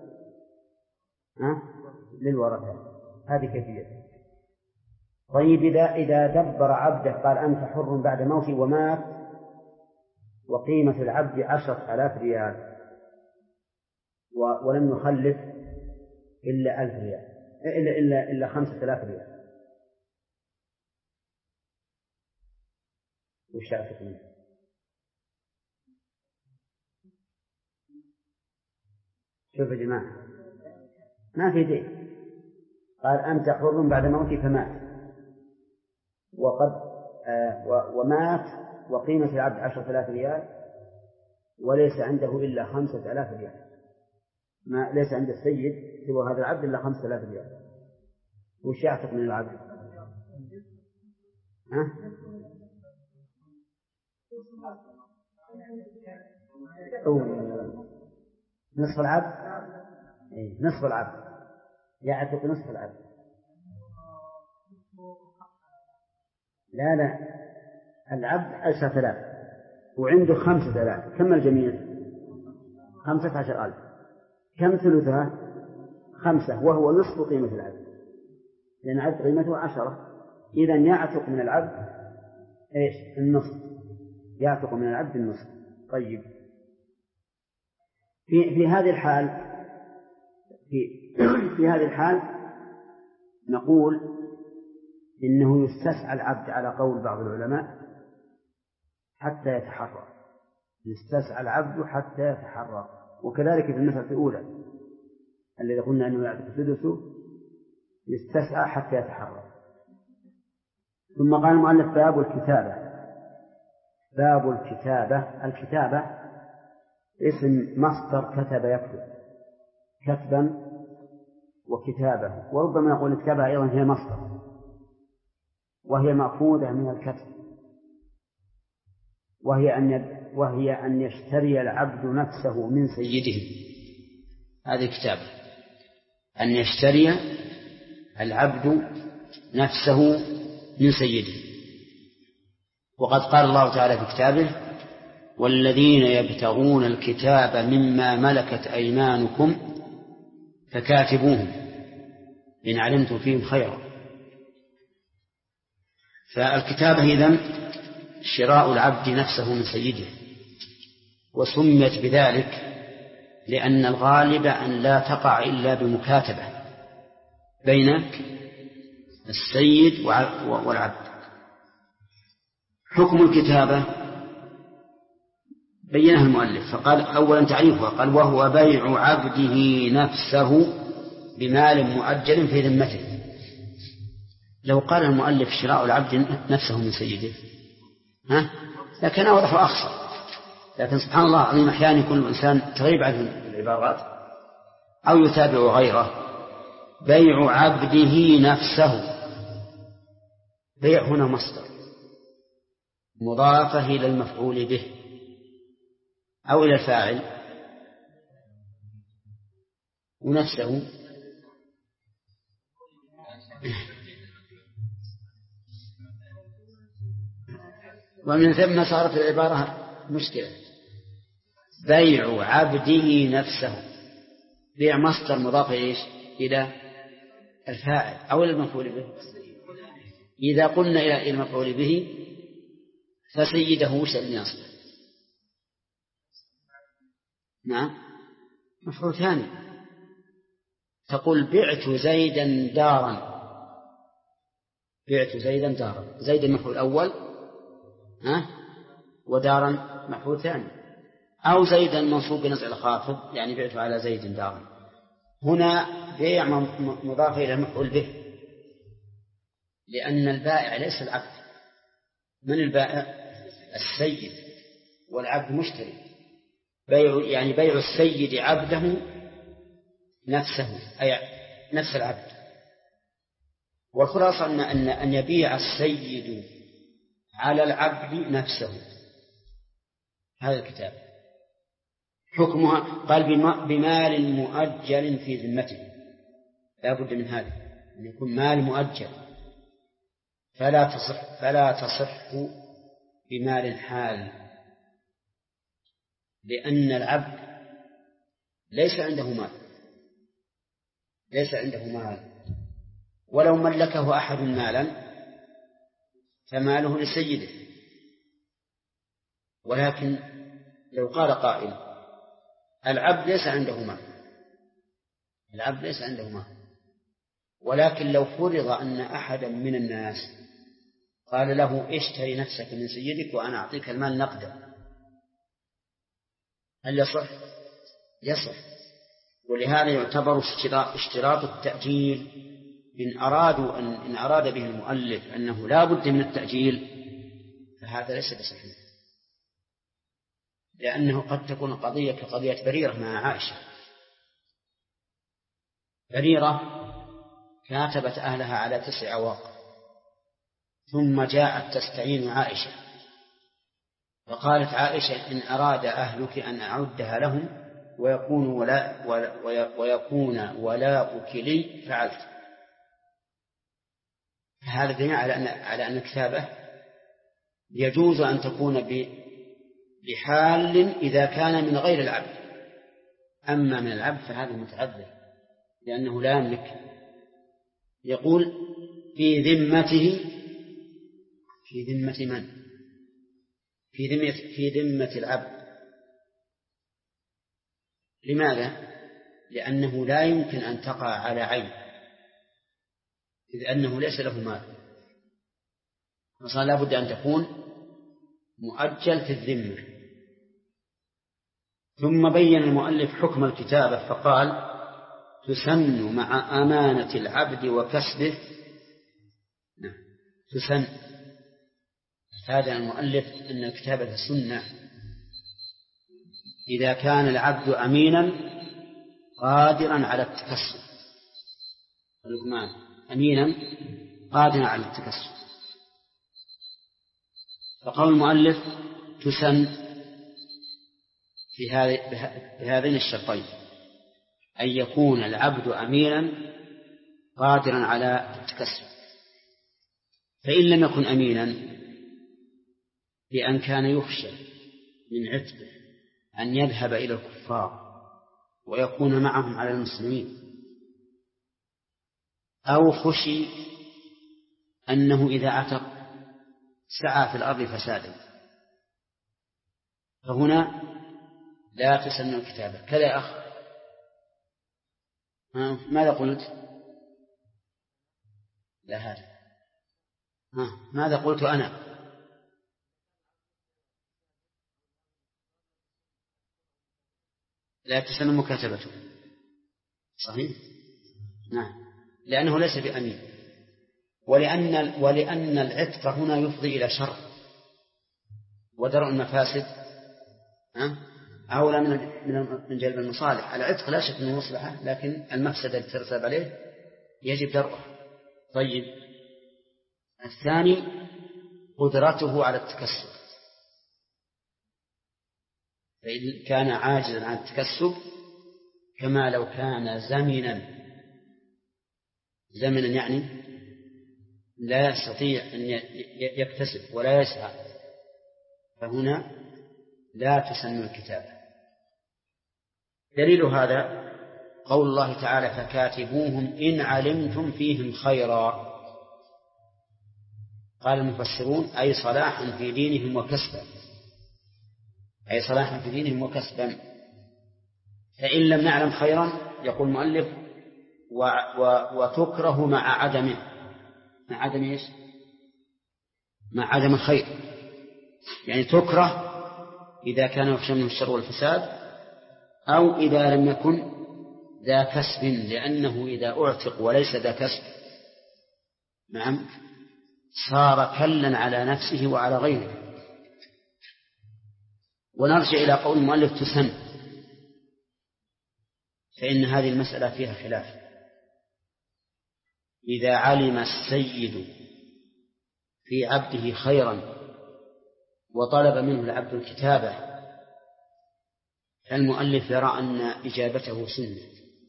للورثة. هذه كيفية. طيب، إذا دبر عبده قال: أنت حر بعد موتي، ومات وقيمة العبد 10,000 ريال ولم يخلف إلا 1,000 ريال، إلا 5,000 ريال، وش يعتقون؟ شوف يا جماعة، ما في دين. قال أنت حر بعد موتي فمات، ومات وقيمة العبد 10,000 ريال، وليس عنده إلا 5,000 ريال. ما ليس عند السيد سوى هذا العبد إلا 5,000 ريال. وش يعتق من العبد؟ ها؟ نصف العبد؟ نصف العبد، يعتق نصف العبد. لا، العبد 10,000 وعنده 5,000، كم الجميع؟ 15,000. كم ثلثها؟ 5، وهو نصف قيمة العبد، لأن العبد قيمته 10. إذن يعتق من العبد إيش؟ النصف. يعتق من العبد النصف. طيب، في هذه الحال في هذه الحال نقول إنه يستسعى العبد على قول بعض العلماء حتى يتحرر. يستسعى العبد حتى يتحرر. وكذلك في المسألة الأولى الذي قلنا أنه يعتق سدسه، يستسعى حتى يتحرر. ثم قال المؤلف باب الكتابة. باب الكتابة. الكتابة اسم مصدر كتب يكتب، كتبا وكتابة، وربما نقول الكتابة أيضا هي مصدر، وهي مأخوذة من الكتب، وهي أن يشتري العبد نفسه من سيده. هذه الكتابة، أن يشتري العبد نفسه من سيده. وقد قال الله تعالى في كتابه: والذين يبتغون الكتاب مما ملكت أيمانكم فكاتبوهم إن علمتم فيهم خيرا. فالكتابة إذن شراء العبد نفسه من سيده، وسميت بذلك لأن الغالب أن لا تقع إلا بمكاتبة بين السيد والعبد. حكم الكتابة بينها المؤلف، فقال أولا تعريفها، قال: وهو بيع عبده نفسه بمال مؤجل في ذمته. لو قال المؤلف شراء العبد نفسه من سيده لكن أوضح وأخصر، لكن سبحان الله العظيم أحيانا يكون الإنسان تغيب عنه العبارات أو يتابع غيره. بيع عبده نفسه، بيع هنا مصدر مضافة إلى المفعول به أو إلى الفاعل، ونفسه ومن ثم صارت العبارة مشكلة. بيع عبده نفسه، بيع مصدر مضاف إلى الفاعل أو إلى المفعول به. إذا قلنا إلى المفعول به فسيده وش الناصب؟ نعم، مفعول ثاني. تقول: بعت زيدا دارا. بعت زيدا دارا، زيد المفعول الأول ودارا مفعول ثاني. أو زيدا منصوب بنزع الخافض، يعني بعت على زيد دارا. هنا بيع مضاف إلى المفعول به، لأن البائع ليس العبد. من البائع؟ السيد، والعبد مشتري. يعني بيع السيد عبده نفسه، أي نفس العبد. والخلاصة أن يبيع السيد على العبد نفسه. هذا الكتاب حكمها، قال: بمال مؤجل في ذمته. لا بد من هذا، أن يكون مال مؤجل، فلا تصح بمال الحال، لأن العبد ليس عنده مال، ولو ملكه أحد مالا فماله لسيده. ولكن لو قال قائل: العبد ليس عنده مال، ولكن لو فرض أن أحدا من الناس قال له: اشتري نفسك من سيدك وأنا أعطيك المال نقدا، هل يصح؟ ولهذا يعتبر اشتراط التأجيل إن أراد به المؤلف أنه لا بد من التأجيل فهذا ليس بصحيح، لأنه قد تكون القضية كقضية بريرة مع عائشة. بريرة كاتبت أهلها على 9 أواق، ثم جاءت تستعين عائشة، فقالت عائشة إن أراد أهلك أن أعدها لهم ويكون ولاؤك لي فعلت. هذا دليل على أن الكتابة يجوز أن تكون بحال إذا كان من غير العبد، أما من العبد فهذا متعذر لأنه لا يملك. يقول في ذمته، في ذمة من؟ في ذمة العبد. لماذا؟ لأنه لا يمكن أن تقع على عين، إذ أنه ليس له مال، فصار لا بد أن تكون مؤجل في الذمة. ثم بين المؤلف حكم الكتابة فقال تسن مع أمانة العبد وكسبه. تسن، هذا المؤلف أن الكتابة سنة إذا كان العبد أمينا قادرا على التكسب، أمينا قادرا على التكسب. فقول المؤلف تسن في هذين الشرطين، أن يكون العبد أمينا قادرا على التكسب. فإن لم يكن أمينا بأن كان يخشى من عتقه أن يذهب إلى الكفار ويكون معهم على المسلمين، أو خشي أنه إذا عتق سعى في الأرض فسادا، فهنا لا تسن الكتابة. كذا يا أخ، ماذا قلت؟ لا هذا، ماذا قلت أنا؟ لا تسن مكاتبته، صحيح؟ نعم، لأنه ليس بأمين، ولأن العتق هنا يفضي إلى شر، ودرء المفاسد أولى من جلب المصالح. العتق لا شك أنه مصلحة، لكن المفسدة التي ترتب عليه يجب درءه. طيب، الثاني قدرته على التكسب، فإن كان عاجزا عن التكسب كما لو كان زمنا يعني لا يستطيع أن يكتسب ولا يسعى، فهنا لا تسن الكتابة. دليل هذا قول الله تعالى فكاتبوهم إن علمتم فيهم خيرا. قال المفسرون أي صلاحا في دينهم وكسبا، أي صلاحا في دينهم وكسبا. فإن لم نعلم خيرا يقول المؤلف وتكره مع عدمه، مع عدم إيش؟ مع عدم الخير، يعني تكره إذا كان يخشى منه الشر والفساد، أو إذا لم يكن ذا كسب، لأنه إذا أعتق وليس ذا كسب نعم صار كلا على نفسه وعلى غيره. ونرجع إلى قول المؤلف تسن، فإن هذه المسألة فيها خلاف. إذا علم السيد في عبده خيرا وطلب منه العبد الكتابة فالمؤلف يرى أن إجابته سنة،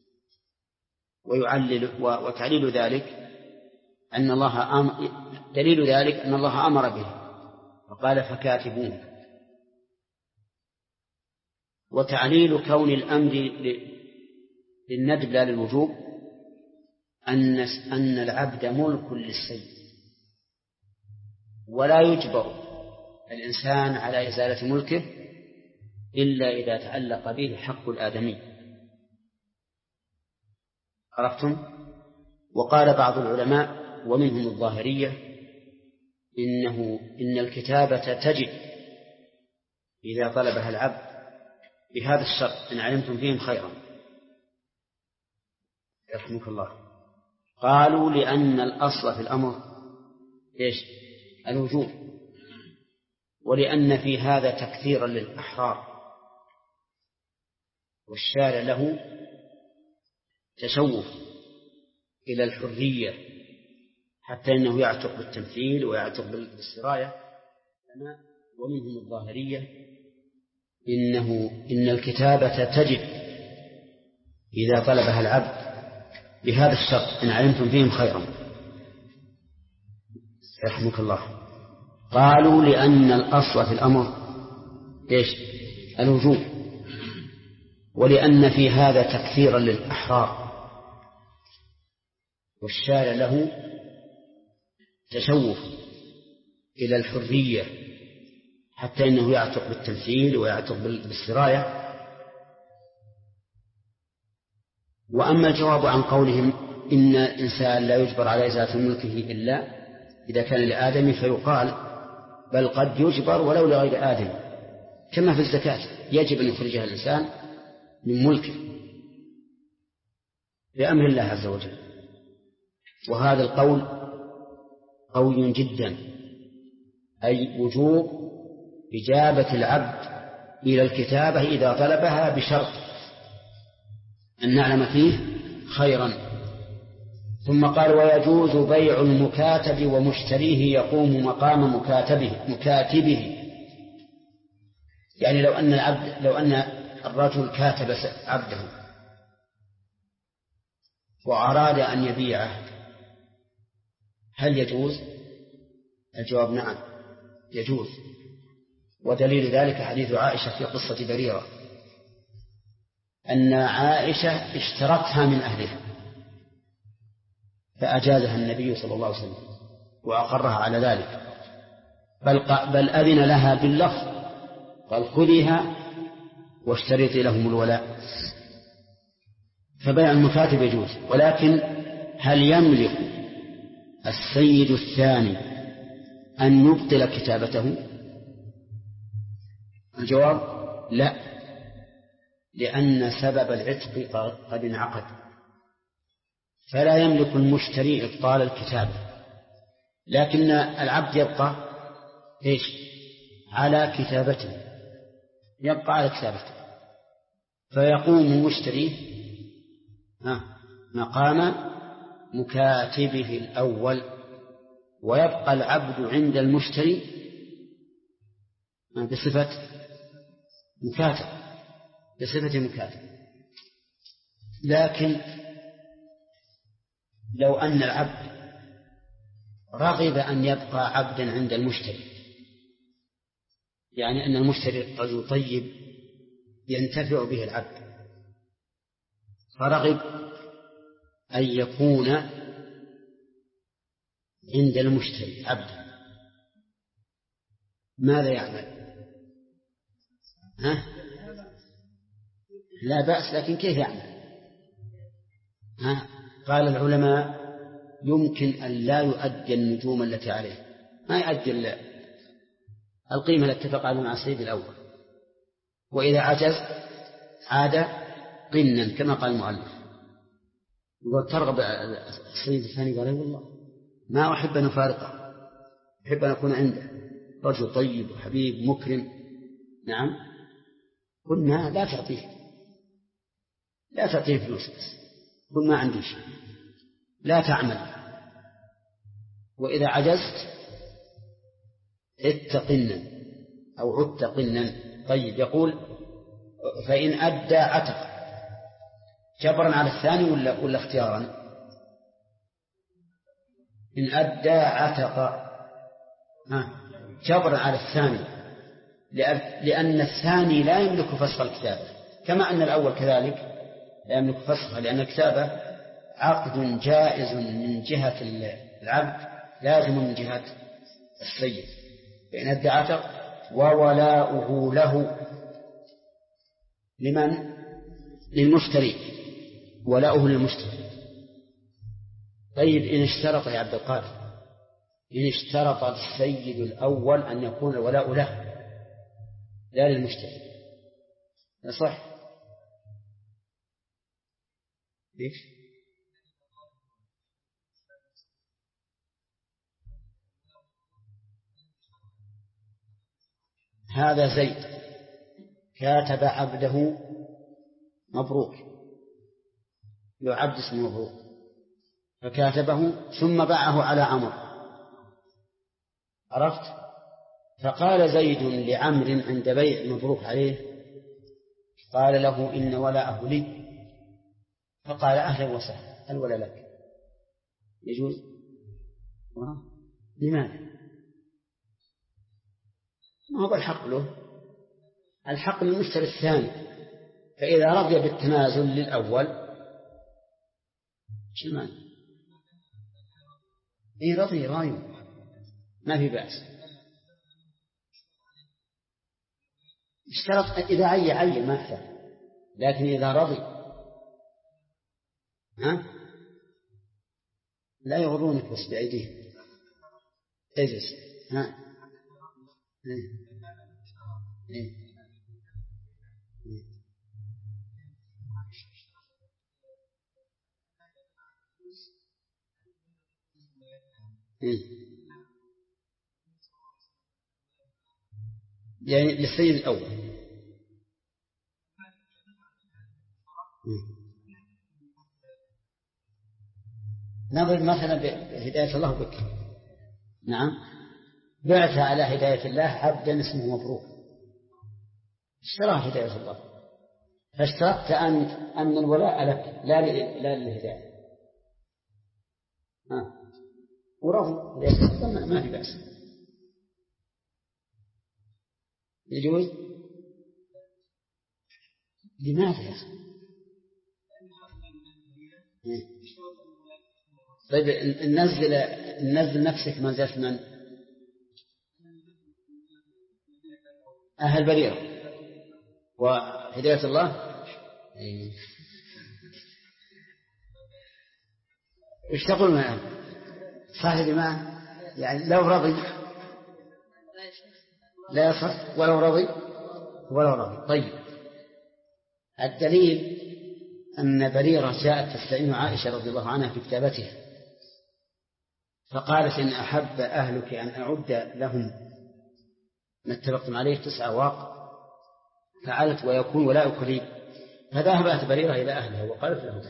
وتعليل ذلك أن الله دليل ذلك أن الله أمر به وقال فكاتبوه. وتعليل كون الأمر للندب لا للوجوب أن العبد ملك للسيد، ولا يجبر الإنسان على إزالة ملكه إلا إذا تعلق به حق الآدمي. عرفتم؟ وقال بعض العلماء ومنهم الظاهرية إن الكتابة تجب إذا طلبها العبد بهذا الشرط إن علمتم فيهم خيرا، يرحمك الله. قالوا لأن الأصل في الأمر إيش؟ الوجوب، ولأن في هذا تكثيرا للأحرار، والشارع له تشوف إلى الحرية حتى إنه يعتق بالتمثيل ويعتق بالسراية. ومنهم الظاهرية إن الكتابة تجب إذا طلبها العبد بهذا الشرط: إن علمتم فيهم خيرا. يرحمك الله. قالوا لأن الأصل في الأمر إيش؟ الوجوب، ولأن في هذا تكثيرا للأحرار، والشارع له تشوف إلى الحرية حتى إنه يعتق بالتمثيل ويعتق بالسراية. وأما الجواب عن قولهم إن الإنسان لا يجبر على إزالة ملكه إلا إذا كان لآدم، فيقال بل قد يجبر ولو لغير آدم، كما في الزكاة يجب أن يخرجها الإنسان من ملكه بأمر الله عز وجل. وهذا القول قوي جدا، أي وجوب إجابة العبد إلى الكتابة إذا طلبها بشرط أن نعلم فيه خيرا. ثم قال: ويجوز بيع المكاتب ومشتريه يقوم مقام مكاتبه. يعني لو أن الرجل كاتب عبده وأراد أن يبيعه، هل يجوز؟ الجواب: نعم يجوز. ودليل ذلك حديث عائشة في قصة بريرة، أن عائشة اشترتها من أهلها فأجازها النبي صلى الله عليه وسلم وأقرها على ذلك، بل أذن لها باللفظ، قال: خذيها واشتريتي لهم الولاء. فبيع المكاتب يجوز، ولكن هل يملك السيد الثاني أن يبطل كتابته؟ الجواب: لا، لأن سبب العتق قد انعقد، فلا يملك المشتري إبطال الكتابة، لكن العبد يبقى إيش؟ على كتابته، يبقى على كتابته، فيقوم المشتري مقام مكاتبه الأول، ويبقى العبد عند المشتري بصفة مكاتب. لكن لو أن العبد رغب أن يبقى عبدا عند المشتري، يعني أن المشتري رجل طيب ينتفع به العبد، فرغب أن يكون عند المشتري عبدا، ماذا يعمل؟ لا بأس، لكن كيف يعمل؟ قال العلماء: يمكن أن لا يؤدي النجوم التي عليه، ما يؤدي القيمة التي اتفق عليها مع السيد الأول، وإذا عجز عاد قنا كما قال المؤلف. يقول: ترغب السيد الثاني؟ قال: والله ما أحب أن أفارقه، أحب أن أكون عنده، رجل طيب وحبيب مكرم. نعم، قلنا: لا تعطيه فلوس، بس قل ما عندي شيء، لا تعمل، وإذا عجزت اتقنا أو عدت قنا. طيب، يقول: فإن أدى عتق، جبرا على الثاني ولا اختيارا؟ إن أدى عتق جبرا على الثاني، لأن الثاني لا يملك فسخ الكتابة، كما أن الأول كذلك لا يملك فسخها، لأن الكتابة عقد جائز من جهة العبد، لازم من جهة السيد. فإن أدى عتق وولاؤه له لمن؟ للمشتري، ولاؤه للمشتري. طيب، إن اشترط يا عبد القادر، إن اشترط السيد الأول أن يكون الولاء له لا للمشتري، يصح؟ ليش؟ هذا زيد كاتب عبده مبروك، له عبد اسمه مبروك، فكاتبه ثم باعه على عمرو، عرفت؟ فقال زيد لعمرو عند بيع مبروك عليه، قال له إن ولاءه لي، فقال أهلا وسهلا، الولاء لك، يجوز؟ لماذا؟ ما هو الحق له، الحق للمشتري الثاني، فإذا رضي بالتنازل للأول شمال رضي رايه ما في بأس. اشترط إذا عي ما احتاج، لكن إذا رضي لا يغرونك بس بأيديهم، اجلس يعني للسيد الأول. نضرب مثلا بهداية الله بك، نعم، بعت على هداية الله عبدا اسمه مبروك، اشتراه هداية الله، فاشترطت أنت أن الولاء لك لا للهداية، ورضي ما في بأس، يجوز؟ لماذا يا أخي؟ طيب ننزل نفسك منزلة من؟ أهل بريرة وهداية الله. إيش تقول معه؟ صحيح ما يعني لو رضي لا يصح، ولو رضي. طيب الدليل أن بريرة جاءت تستعين عائشة رضي الله عنها في كتابتها، فقالت إن أحب أهلك أن أعد لهم ما اتفقتم عليه 9 أواق فعلت ويكون ولاؤك لي، فذهبت بريرة إلى أهلها وقالت لهم،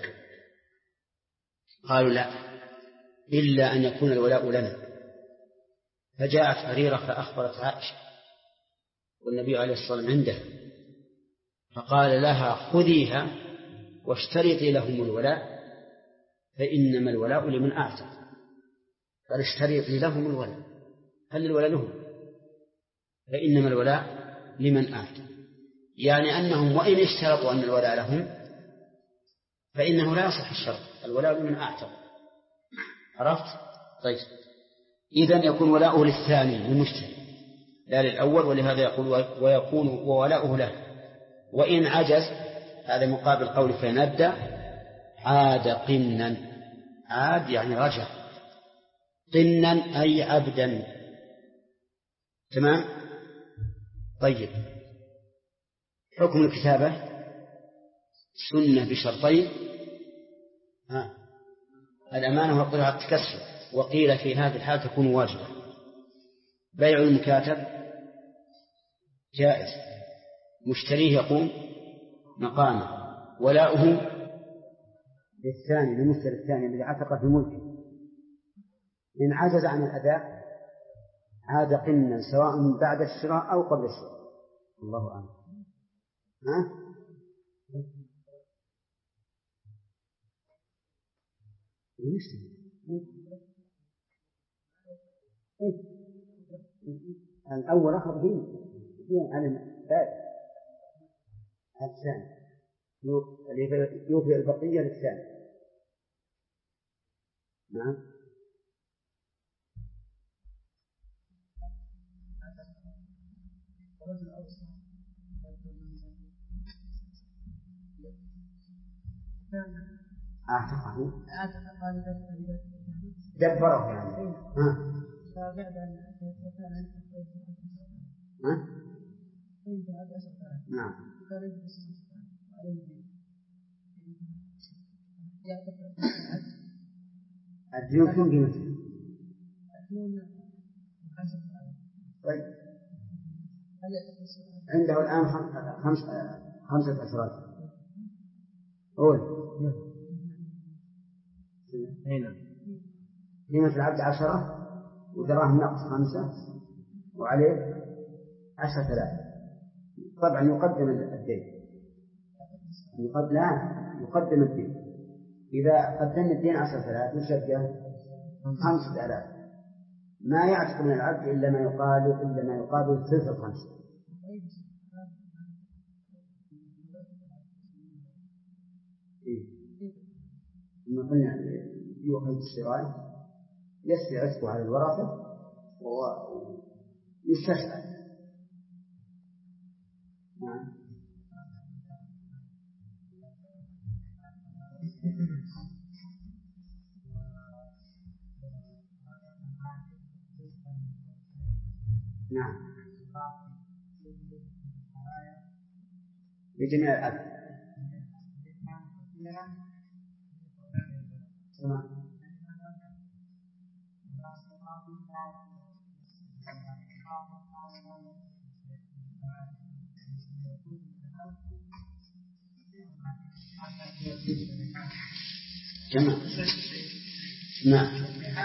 قالوا لا إلا أن يكون الولاء لنا، فجاءت بريرة فأخبرت عائشة والنبي عليه الصلاة والسلام عنده، فقال لها خذيها واشترطي لهم الولاء فإنما الولاء لمن أعتق، قال اشترطي لهم الولاء، هل الولاء لهم؟ فإنما الولاء لمن أعتق، يعني أنهم وإن اشترطوا أن الولاء لهم فإنه لا يصح الشرط، الولاء لمن أعتق، عرفت؟ طيب إذن يكون ولاؤه للثاني للمشتري لا للأول، ولهذا يقول ويكون وولاؤه له، وإن عجز هذا مقابل قول فندى عاد قنا، عاد يعني رجع، قنا أي عبدا، تمام. طيب حكم الكتابة سنة بشرطين، الأمانة وقراءة التكسر، وقيل في هذه الحالة تكون واجبة. بيع المكاتب جائز، مشتريه يقوم مقامه، ولاؤه للثاني للمشتري الثاني الذي عتق في ملكه، إن عجز عن الأداء عاد قنا سواء بعد الشراء أو قبل الشراء، الله أعلم. الأول أخذ فيه عن الثالث الثاني يوفي البقية للثاني. نعم. دبره يعني. نعم. الديون كم قيمته؟ طيب عنده الآن 5 أشراط. قول. قيمة العبد 10 ودراهم نقص 5 وعليه 10,000. طبعا يقدم الدين. يقدم الدين. إذا قدم الدين 10,000 يشبه 5,000. ما يعتق من العبد إلا ما يقابل ثلث 5. ثم قلنا يؤخذ الشراء يسري عتقه على الورثة ويستشعر. نعم. نعم بجميع العبد. تمام. جمع. نعم.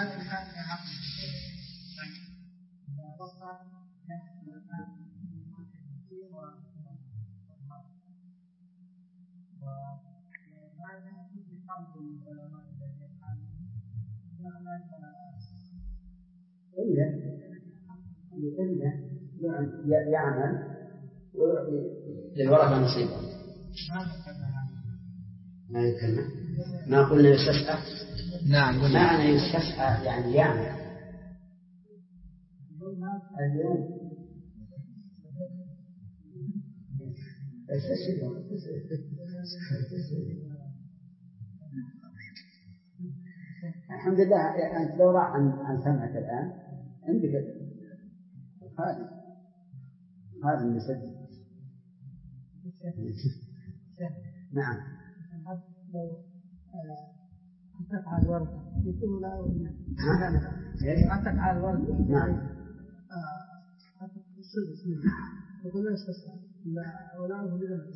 يعمل ويعطي للورثة نصيبه. ما يتكلم. ما قلنا يستسعى. نعم. معنى يستسعى يعني يعمل. اليوم الحمد لله. أنت لو راح عن سمعك الآن عندك هذا المسجل. نعم. لو أتت على الورد يكون لا أتت على الورد. نعم. أتت السدس منه يقول لا يستسلم لا ولاؤه لمن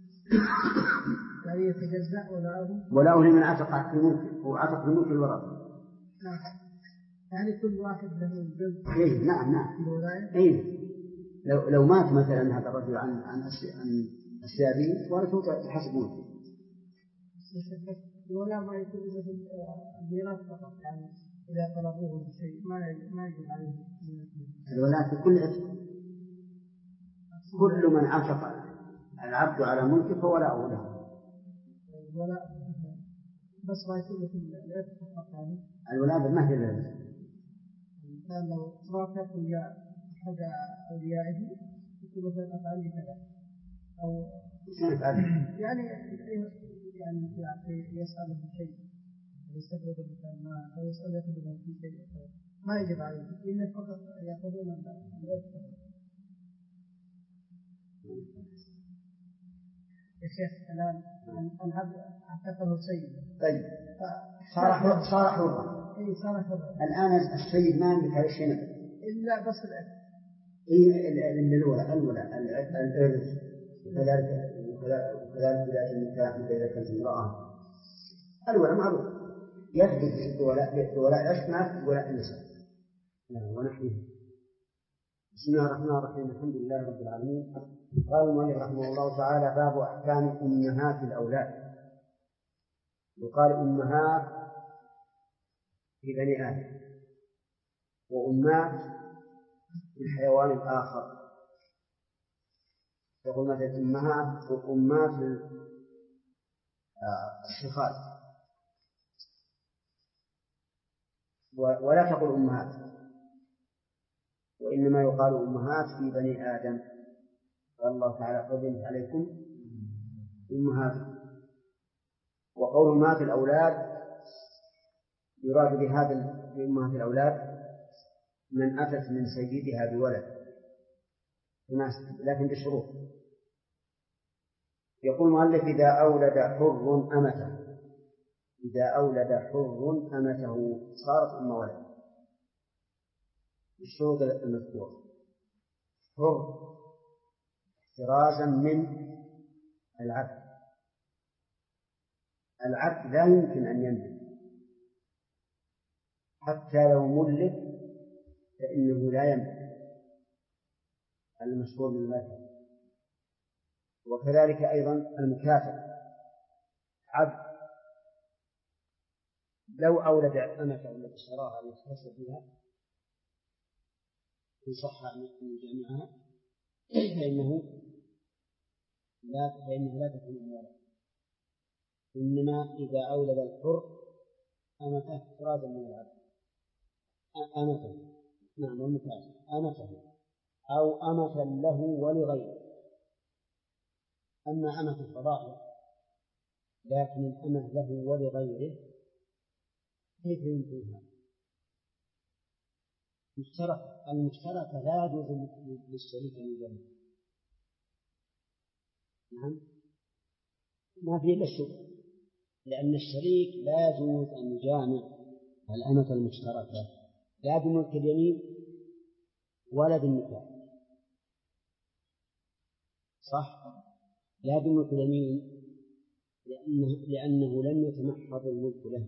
يعني يتجزأ ولاؤه لمن عتق في ملك وعتق في ملك الورثة. يعني كل واحد له جزء. إيه نعم. إيه لو مات مثلا هذا الرجل عن السيابين ورثوه يحسبون. ولا ما يكون مثل الميراث فقط يعني إذا طلبوه بشيء ما يجب عليه الولاء في كل اسم. كل من عتق العبد على ملكه فولاؤه له. الولاء بس ما يكون مثل الإرث فقط يعني. الولاء بالمهر له. كان لو رافق ويا أحد أوليائه يكون مثلا أفعل كذا أو يعني يسأله شيء يستفرد مثلا ما أو يسأل يأخذ في شيء ما يجب عليه إلا فقط يأخذون الإرث. يا شيخ الآن العبد اعتقله سيد. طيب صار حرا. إيه صار حرا. الآن السيد ما يملك هذا الشيء إلا بس الإرث. إيه الولاء الإرث وكذلك ولاية النكاح إذا كانت امرأة. الولاء معروف يثبت بولاء أشمل ولاء النساء. ونحن بسم الله الرحمن الرحيم. الحمد لله رب العالمين. قال المؤلف رحمه الله تعالى: باب أحكام أمهات الأولاد. يقال أمهات في بني آدم وأمات في الحيوان الآخر. يقول مثلا أمهات وأمات الشخاص ولا تقول أمهات، وإنما يقال أمهات في بني آدم. قال الله تعالى: حرمت عليكم أمهات. وقول أمهات الأولاد يراد بهذا بأمهات الأولاد من أتت من سيدها بولد لكن بشروط. يقول المؤلف: إذا أولد حر أمته. إذا أولد حر أمته صارت أم ولد بالشروط المذكورة. حر احترازا من العبد. العبد لا يمكن أن يملك، حتى لو ملك فإنه لا يملك، المشهور من المذهب. وكذلك أيضا المكافأة، عبد لو أولد أمته التي اشتراها ليحتسب بها إن صح أن يجامعها فإنه لا تكون أموالا، إنما إذا أولد الحر أمته احترازا من العبد، أمته نعم والمكافأة أمته أو أمة له ولغيره. أما أمة الفضائل لكن الأمة له ولغيره كيف يمكنها؟ المشترك لا يجوز للشريك أن يجامع. نعم ما في إلا الشبهة، لأن الشريك لا يجوز أن يجامع الأمة المشتركة لا بملك اليمين ولا بالنكاح، صح؟ لا بملك اليمين لأنه لم يتمحض الملك له،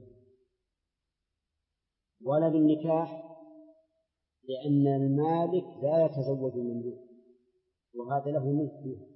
ولا بالنكاح لأن المالك لا يتزوج المملوك وهذا له ملك فيه.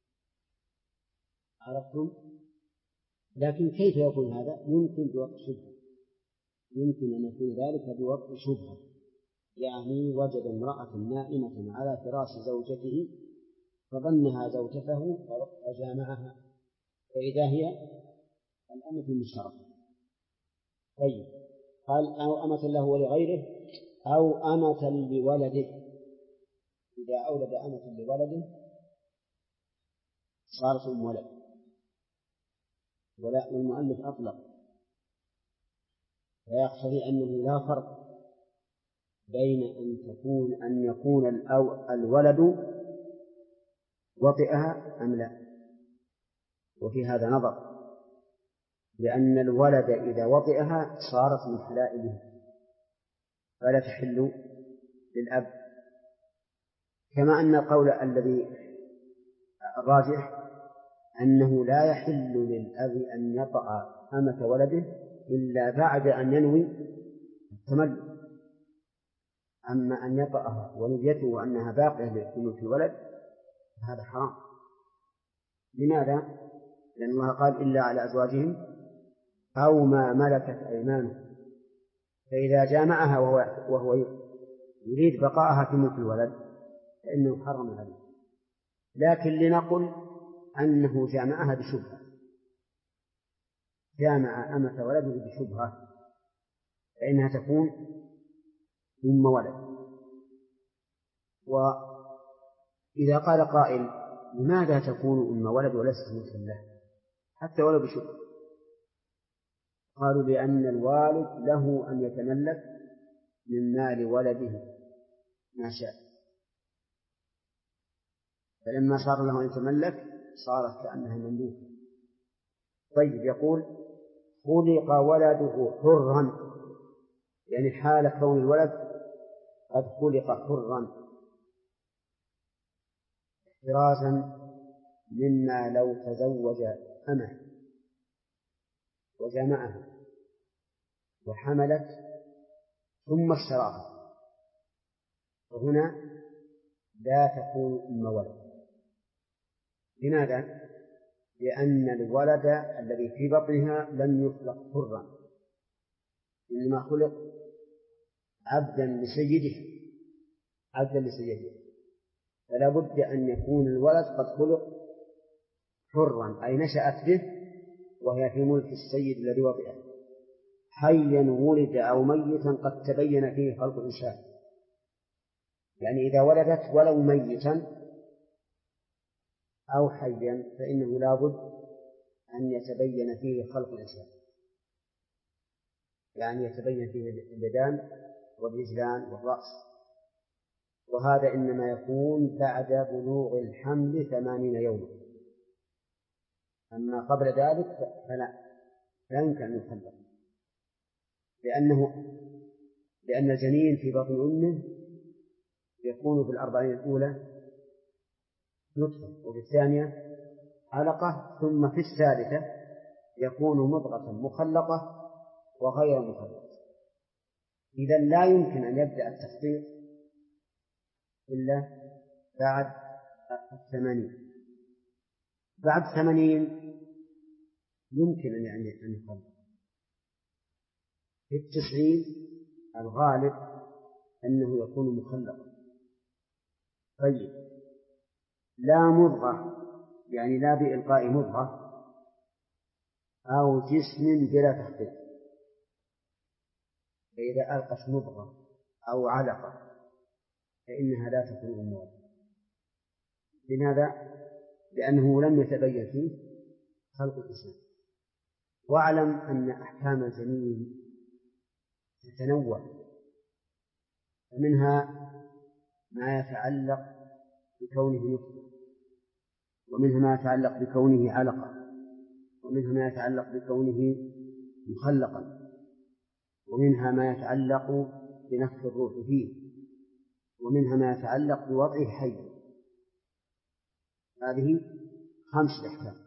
عرفتم؟ لكن كيف يكون هذا؟ يمكن بوقت شبهة، يمكن أن يكون ذلك بوقت شبهة، يعني وجد امرأة نائمة على فراش زوجته فظنها زوجته فجامعها فإذا هي الأمة المشتركة. طيب قال أو أمة له ولغيره أو أمة لولده، إذا أولد أمة لولده صارت أم ولد، والمؤلف أطلق، فيقتضي أنه لا فرق بين أن يكون الولد وطئها أم لا، وفي هذا نظر، لأن الولد إذا وطئها صارت من حلائله فلا تحل للأب، كما أن القول الذي الراجح أنه لا يحل للأب أن يطأ أمة ولده إلا بعد أن ينوي التملك. أما أن يطأها ونيته أنها باقية لملك الولد هذا حرام. لماذا؟ لأن الله قال إلا على أزواجهم أو ما ملكت أيمانهم، فإذا جامعها وهو يريد بقاءها في ملك الولد فإنه حرم عليه. لكن لنقل أنه جامعها بشبهة، جامع أمة ولده بشبهة فإنها تكون أم ولد. وإذا قال قائل لماذا تكون أم ولد وليست ملكا له حتى ولو بشبهة؟ قالوا لأن الوالد له أن يتملك من مال ولده ما شاء، فلما صار له أن يتملك صارت كأنها مملوكة. طيب يقول خلق ولده حرا، يعني حال كون الولد قد خلق حرا احترازا مما لو تزوج أمه وجمعها وحملت ثم اشتراها، وهنا لا تكون أم ولد. لماذا؟ لأن الولد الذي في بطنها لم يخلق حرا، إنما خلق عبدا لسيده، فلا بد أن يكون الولد قد خلق حرا أي نشأت به وهي في ملك السيد الذي وطئه، حيا ولد أو ميتا قد تبين فيه خلق الإنسان، يعني إذا ولدت ولو ميتا أو حيا فإنه لا بد أن يتبين فيه خلق الإنسان، يعني يتبين فيه اليدان والرجلان والرأس، وهذا إنما يكون بعد بلوغ الحمل 80 يوما، أما قبل ذلك لا يمكن أن يخلق، لأن الجنين في بطن أمه يكون في 40 الأولى نطفة، وفي الثانية علقة، ثم في الثالثة يكون مضغة مخلقة وغير مخلقة. إذا لا يمكن أن يبدأ التخطيط إلا بعد 80. بعد 80 يمكن أن يخلق. في 90 الغالب أنه يكون مخلقا. طيب، لا مضغة، يعني لا بإلقاء مضغة أو جسم بلا تخطيط. فإذا ألقت مضغة أو علقة فإنها لا تكون أموات. لماذا؟ لأنه لم يتبين فيه خلق الإنسان. واعلم أن أحكام الجنين تتنوع، فمنها ما يتعلق بكونه نطفة، ومنها ما يتعلق بكونه علقة، ومنها ما يتعلق بكونه مخلقا، ومنها ما يتعلق بنفخ الروح فيه، ومنها ما يتعلق بوضعه حيا. هذه 5 أحكام.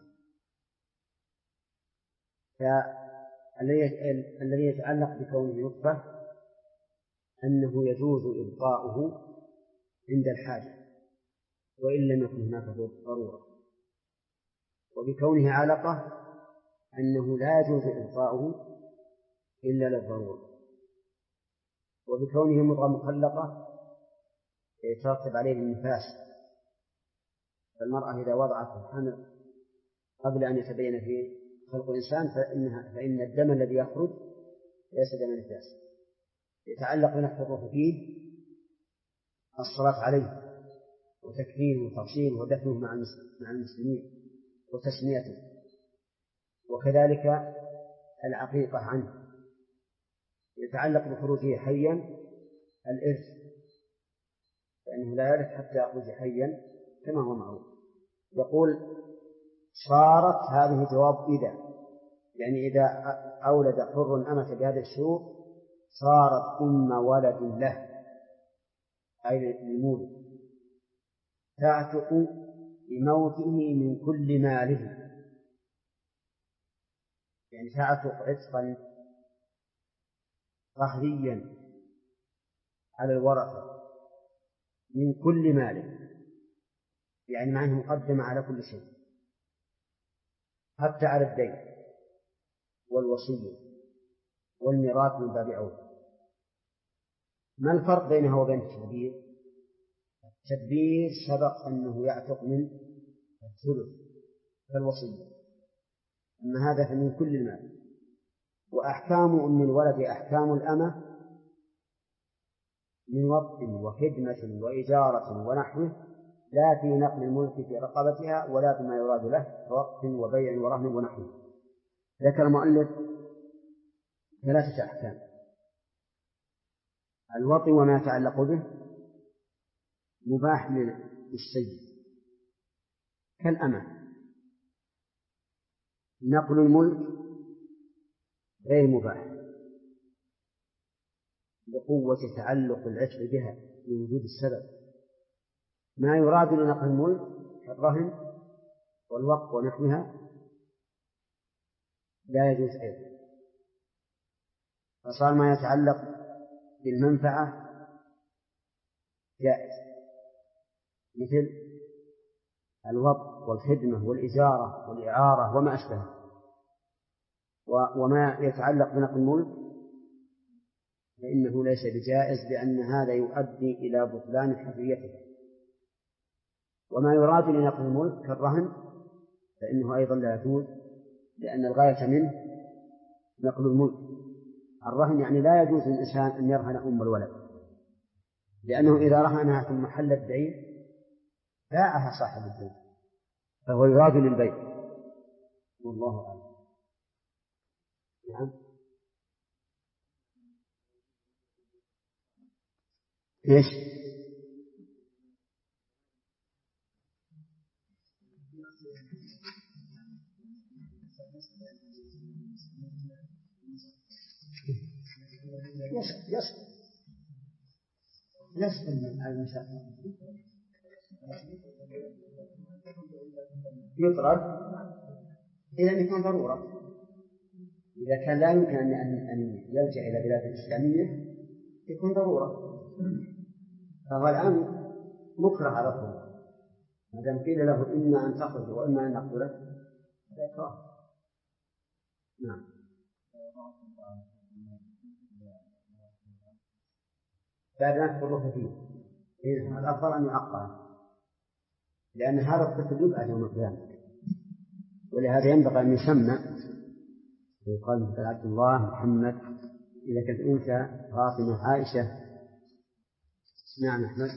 فالذي يتعلق بكونه نطفة أنه يجوز إبقاؤه عند الحاجة وإن لم يكن هناك ضرورة، وبكونه علقة أنه لا يجوز إبقاؤه إلا للضرورة، وبكونه مضغة مخلقة يترتب عليه النفاس. فالمرأة إذا وضعت الحمل قبل أن يتبين في خلق الإنسان فإن الدم الذي يخرج ليس دم نفاس. يتعلق بنفخ الروح فيه الصلاة عليه وتكفينه وتغسيله ودفنه مع المسلمين وتسميته، وكذلك العقيقة عنه. يتعلق بخروجه حيا الإرث، لأنه لا يرث حتى يخرج حيا كما هو معروف. يقول صارت، هذه جواب إذا، يعني إذا أولد حر أمة بهذا الشروط صارت أم ولد له، أي للمولد، تعتق بموته من كل ماله، يعني تعتق عتقا قهريا على الورثة من كل ماله، يعني معناه مقدمة على كل شيء حتى على الدين والوصية والميراث من باب أولى. ما الفرق بينها وبين التدبير؟ التدبير سبق أنه يعتق من الثلث كالوصية، أما هذا فمن كل المال. وأحكام أم الولد أحكام الأمة من وطء وخدمة وإجارة ونحوه، لا في نقل الملك في رقبتها ولا فيما يراد له كوقف وبيع ورهن ونحوه. ذكر المؤلف 3 أحكام: الوطء وما يتعلق به مباح للسيد كالأمة، نقل الملك غير مباح لقوة تعلق العتق بها لوجود السبب. ما يراد لنقل الملك كالرهن والوقف ونحوها لا يجوز أيضا. فصار ما يتعلق بالمنفعة جائز، مثل الوقف والخدمة والإجارة والإعارة وما أشبه. وما يتعلق بنقل الملك فإنه ليس بجائز، لأن هذا يؤدي إلى بطلان حريته. وما يراد لنقل الملك كالرهن فإنه أيضا لا يجوز، لأن الغاية منه نقل الملك. الرهن يعني لا يجوز للإنسان أن يرهن أم الولد، لأنه إذا رهنها في محل الدين باعها صاحب الدين، فهو يراد للبيع. والله أعلم. نعم. إيش؟ يسقط المسافة. يطرد إذا يكون ضرورة. إذا كان لا يمكن أن يلجأ إلى بلاد الإسلامية يكون ضرورة. فهو الآن مكره على طول، ما دام قيل له إما أن تخرج وإما أن نقتلك هذا إكراه. نعم. بعد أن تطرق فيه الأفضل أن يعقل، لأن هذا الطفل يبقى يوم القيامة، ولهذا ينبغي أن يسمى يقال مثل عبد الله محمد، إذا كانت أنثى فاطمة عائشة. نعم أحمد.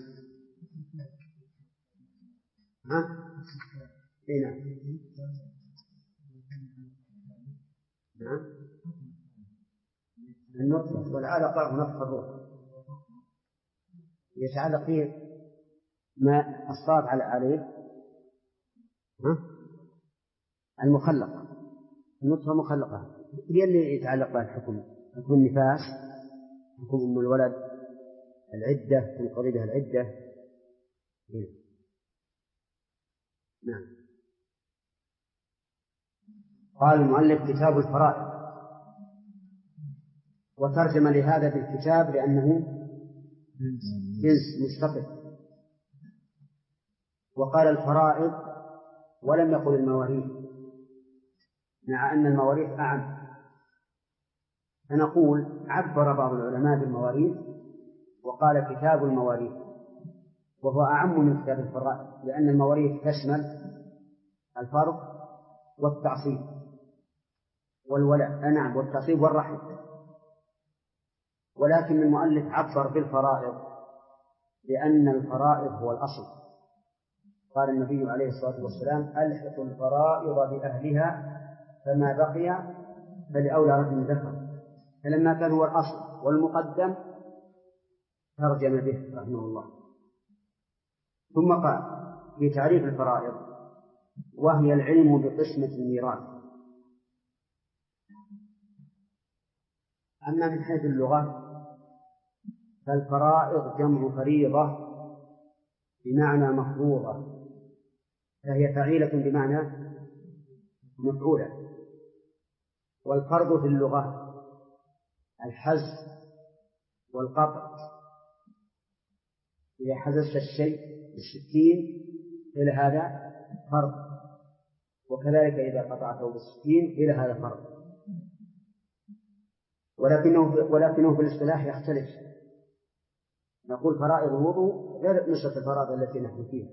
ها؟ نعم. نعم. النطفة والعلقة ونفخ الروح يتعلق فيه ما الصاد عليه المخلقة، النطفة مخلقة هي اللي يتعلق بها الحكم، حكم النفاس، حكم أم الولد، العدة تنقضي بها العدة. نعم. قال المؤلف كتاب الفرائض، وترجم لهذا بالكتاب لأنه جنس مشتقق، وقال الفرائض ولم يقل المواريث، مع أن المواريث أعم. فنقول عبر بعض العلماء بالمواريث وقال كتاب المواريث، وهو أعم من كتاب الفرائض، لأن المواريث تشمل الفرض والتعصيب والولاء، نعم، والتعصيب والرحم. ولكن المؤلف عبر بالفرائض لأن الفرائض هو الأصل. قال النبي عليه الصلاة والسلام ألحقوا الفرائض بأهلها فما بقي فلأولى رجل ذكر، فلما كان هو الأصل والمقدم ترجم به رحمه الله. ثم قال في تعريف الفرائض وهي العلم بقسمة الميراث. أما من حيث اللغة فالفرائض جمع فريضة بمعنى مفروضة، فهي فعيلة بمعنى مفعولة. والفرض في اللغة الحز والقطع، إذا حززت الشيء بالسكين إلى هذا فرض، وكذلك إذا قطعته بالسكين إلى هذا فرض. ولكنه في الاصطلاح يختلف. نقول فرائض الوضوء غير نسبة الفرائض التي نحن فيها.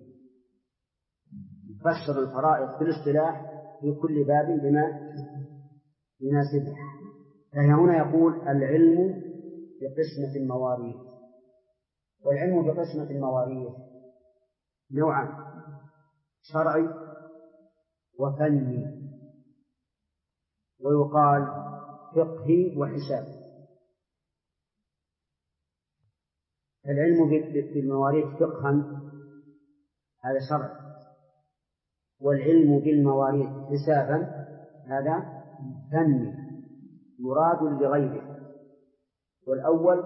فسر الفرائض في الاصطلاح في كل باب بما يناسبه. فهي هنا يقول العلم بقسمة المواريث. والعلم بقسمة المواريث نوعان: شرعي وفني، ويقال فقهي وحسابي. العلم بالمواريث فقها هذا شرع، والعلم بالمواريث حسابا هذا فني مراد لغيره. والأول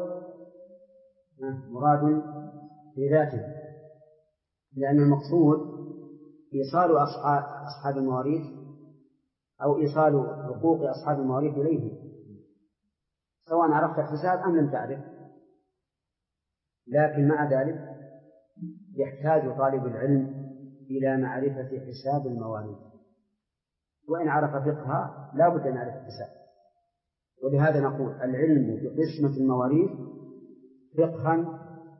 مراد لذاته، لأن المقصود إيصال أصحاب المواريث أو إيصال حقوق أصحاب المواريث إليه، سواء عرفت الحساب أم لم تعرف. لكن مع ذلك يحتاج طالب العلم إلى معرفة حساب المواريث، وإن عرف فقهها لا بد أن يعرف الحساب. ولهذا نقول العلم بقسمة المواريث فقها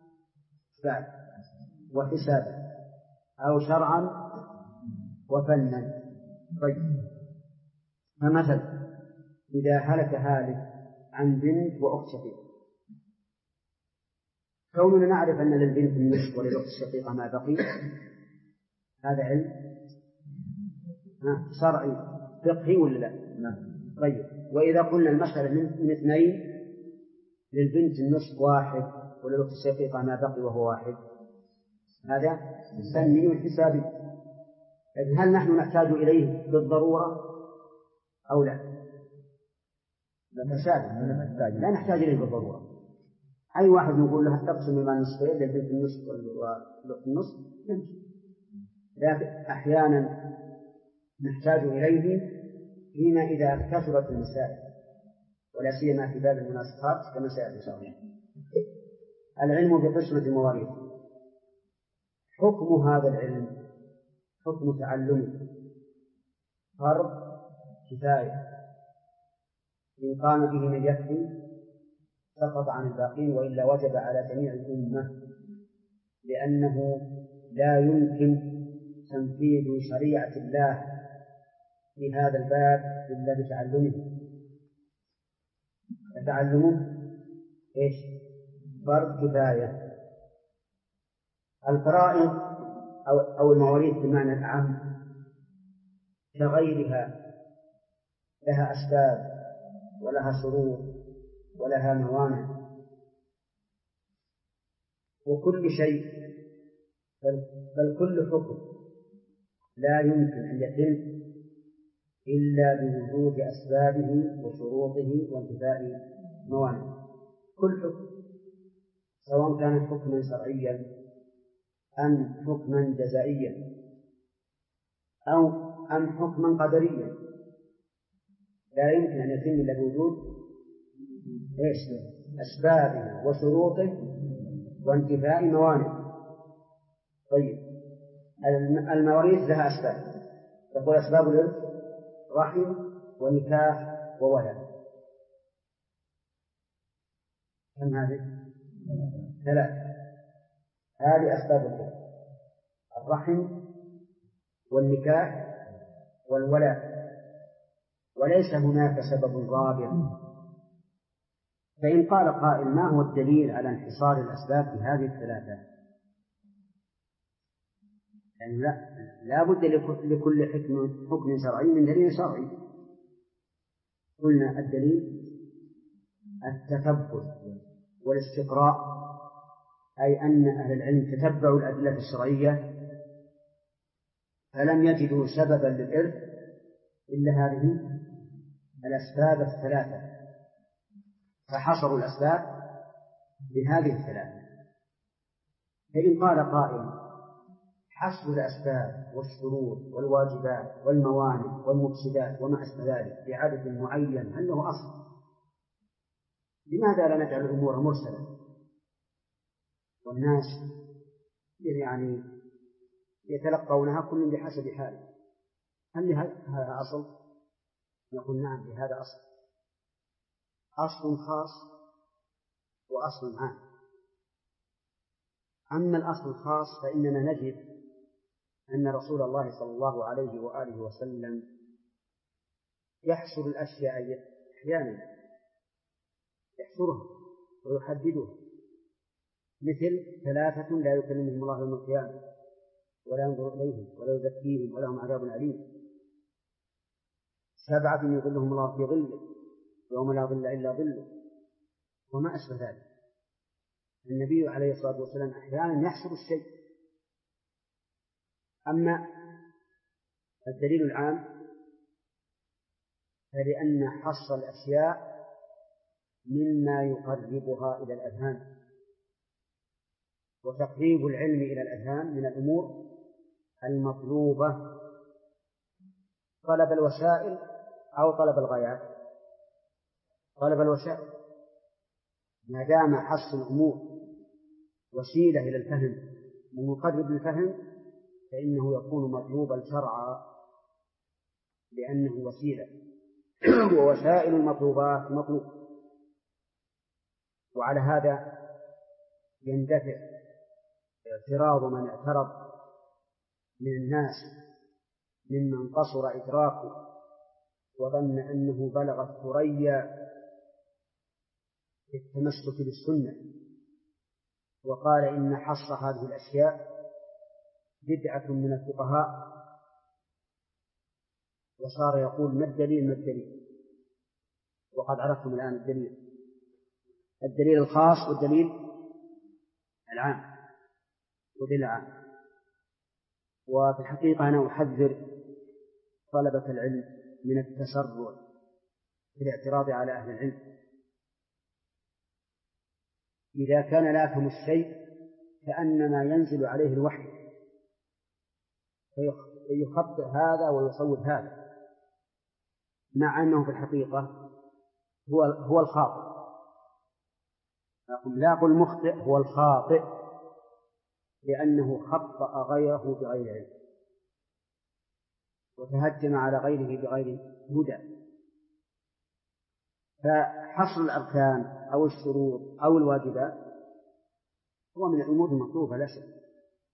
وحسابا، أو شرعا وفنا. طيب، فمثلا إذا هلك هالك عن بنت وأخت شقيقة، كوننا نعرف أن للبنت النصف وللأخت الشقيقة ما بقي، هذا علم شرعي فقهي ولا لا؟ طيب، وإذا قلنا المسألة من اثنين، للبنت النصف واحد وللأخت الشقيقة ما بقي وهو واحد، هذا فني حسابي. لكن هل نحن نحتاج إليه بالضرورة أو لا؟ لا نحتاج إليه بالضرورة. أي واحد نقول له تقسم المال نصفين للبنت النصف والأخت النصف يمشي، لكن أحيانا نحتاج إليه فيما إذا كثرت المسائل، ولا سيما في باب المناسخات كما سيأتي إن شاء الله. العلم بقسمة المواريث. حكم هذا العلم حكم تعلمه فرض كفاية، إن قام به من يكفي سقط عن الباقين، وإلا وجب على جميع الأمة، لأنه لا يمكن تنفيذ شريعة الله في هذا الباب إلا بتعلمه. فتعلمه إيش؟ فرض كفاية. الفرائض أو المواريث بمعنى العام كغيرها لها أسباب ولها شروط ولها موانع، وكل شيء بل كل حكم لا يمكن أن يتم إلا بوجود أسبابه وشروطه وانتفاء موانعه. كل حكم سواء كان حكما شرعيا أم حكما جزائيا أم حكما قدريا لا يمكن أن يتم إلا بوجود أسبابه وشروطه وانتفاء موانعه. طيب، المواريث لها أسباب، تقول أسباب الإرث رحم ونكاح وولد. كم هذه؟ 3. هذه أسباب الإرث: الرحم والنكاح والولاء، وليس هناك سبب رابع. فإن قال قائل ما هو الدليل على انحصار الأسباب في هذه ال3؟ يعني لا بد لكل حكم شرعي من دليل شرعي. قلنا الدليل التثبت والاستقراء، أي أن أهل العلم تتبعوا الأدلة الشرعية فلم يجدوا سببا للإرث إلا هذه الأسباب ال3، فحصروا الأسباب بهذه ال3. فإن قال قائل حصر الأسباب والشروط والواجبات والموانع والمفسدات وما أشبه ذلك بعدد معين هل له أصل؟ لماذا لا نجعل الأمور مرسلة والناس يعني يتلقونها كل بحسب حاله؟ هل لهذا أصل؟ نقول نعم، لهذا أصل خاص وأصل عام. أما الأصل الخاص فإننا نجد أن رسول الله صلى الله عليه وآله وسلم يحصر الأشياء أحيانا، يحصرها ويحددها، مثل 3 لا يكلمهم الله يوم القيامة ولا ينظر إليهم ولا يزكيهم ولهم عذاب أليم، 7 يظلهم الله في ظله يوم لا ظل إلا ظله، وما أشبه ذلك. النبي عليه الصلاة والسلام أحيانا يحصر الشيء. أما الدليل العام فلأن حصر الأشياء مما يقربها إلى الأذهان، وتقريب العلم إلى الأذهان من الأمور المطلوبة. طلب الوسائل أو طلب الغايات؟ طلب الوسائل. ما دام حصر الأمور وسيلة إلى الفهم ومقرب للفهم فإنه يكون مطلوبا شرعا، لأنه وسيلة ووسائل المطلوبات مطلوب. وعلى هذا يندفع اعتراض من اعترض من الناس ممن قصر إدراكه وظن أنه بلغ الثريا في التمسك بالسنة، وقال إن حصر هذه الأشياء بدعة من الفقهاء، وصار يقول ما الدليل وقد عرفتم الآن الدليل الخاص والدليل العام. وفي الحقيقة أنا أحذر طلبة العلم من التسرع في الاعتراض على أهل العلم، إذا كان لا يفهم الشيء كأنما ينزل عليه الوحي فيخطئ هذا ويصوب هذا، مع أنه في الحقيقة هو الخاطئ. لا أقول مخطئ، هو الخاطئ، لأنه خطأ غيره بغير علم وتهجم على غيره بغير هدى. فحصر الأركان أو الشروط أو الواجبات هو من الأمور المطلوبة لا شك،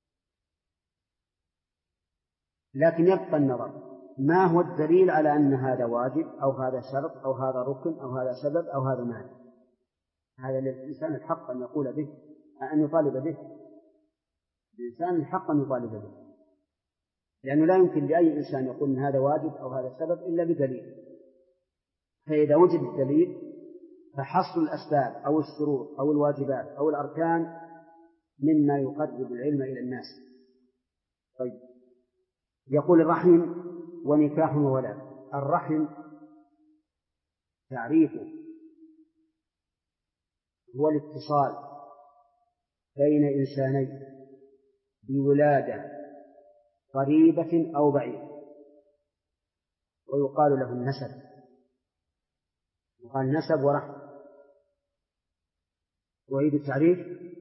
لكن يبقى النظر ما هو الدليل على أن هذا واجب أو هذا شرط أو هذا ركن أو هذا سبب أو هذا مانع. هذا للإنسان الحق أن يقول به، أن يطالب به. الإنسان الحق أن يطالب به، لأنه لا يمكن لأي إنسان يقول أن هذا واجب أو هذا سبب إلا بدليل. فإذا وجد الدليل فحصر الأسباب أو الشروط أو الواجبات أو الأركان مما يقرب العلم إلى الناس. طيب، يقول الرحم ونكاح وولاد. الرحم تعريفه هو الاتصال بين إنسانين بولادة قريبة أو بعيدة، ويقال له النسب، يقال نسب ورحم. وعيد التعريف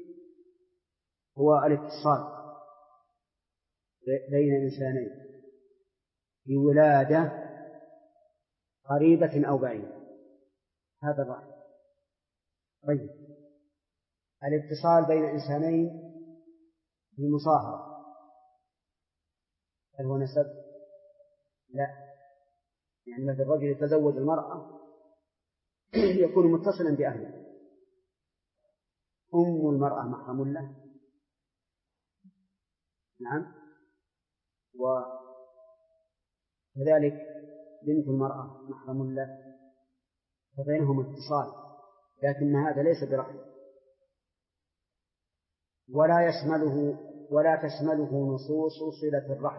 هو الاتصال بين إنسانين بولادة قريبة أو بعيدة، هذا الرحم. طيب، الاتصال بين إنسانين بمصاهرة هل هو نسب؟ لا، يعني مثل الرجل يتزوج المرأة يكون متصلا بأهله. أم المرأة محرم له، نعم، وكذلك بنت المرأة محرم له، فبينهم اتصال، لكن هذا ليس برحم، ولا تشمله نصوص صلة الرحم،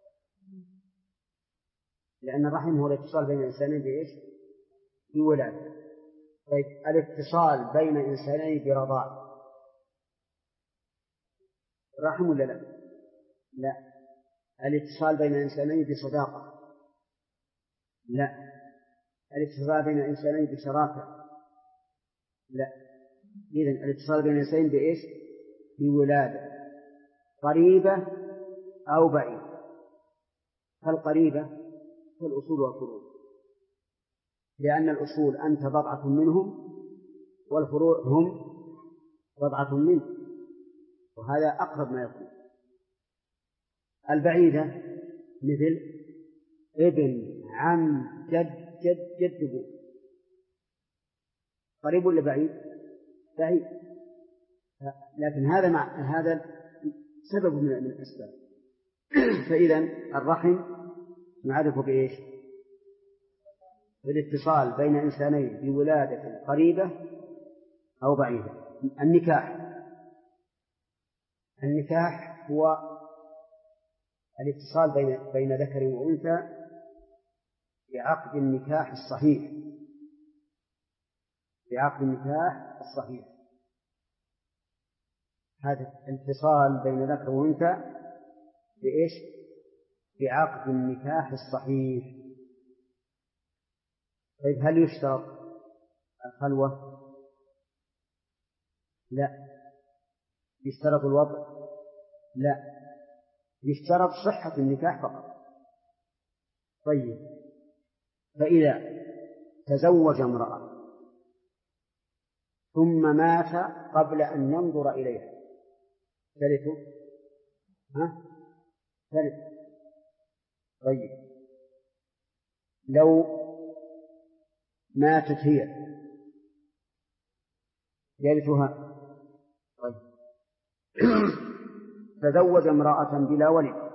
لأن الرحم هو الاتصال بين إنسانين بإيش؟ بولادة. طيب، الاتصال بين إنسانين برضاع رحم ولا لا؟ لا. الاتصال بين إنسانين بصداقة لا. الاتصال بين إنسانين بشراكة لا. إذن الاتصال بين إنسانين بإيش؟ بولادة قريبة أو بعيدة. فالقريبة هي الأصول والفروع، لأن الأصول أنت بضعة منهم والفروع هم بضعة منه، وهذا أقرب ما يكون. البعيدة مثل ابن عم جد جد جد أبوه، قريب ولا بعيد؟ بعيد، لكن هذا سبب من الأسباب. فإذا الرحم نعرف بإيش؟ بالاتصال بين إنسانين بولادة قريبة أو بعيدة. النكاح هو الاتصال بين ذكر وأنثى بعقد النكاح الصحيح، بعقد النكاح الصحيح. هذا الاتصال بين ذكر وأنثى بإيش؟ بعقد النكاح الصحيح. طيب، هل يشترط الخلوة؟ لا. يشترط الوضع؟ لا. يشترط صحة النكاح فقط. طيب، فإذا تزوج امرأة ثم مات قبل أن ينظر إليها ثالث؟ ثالث. طيب، لو ماتت هي يرثها. طيب، تزوج امرأة بلا ولد،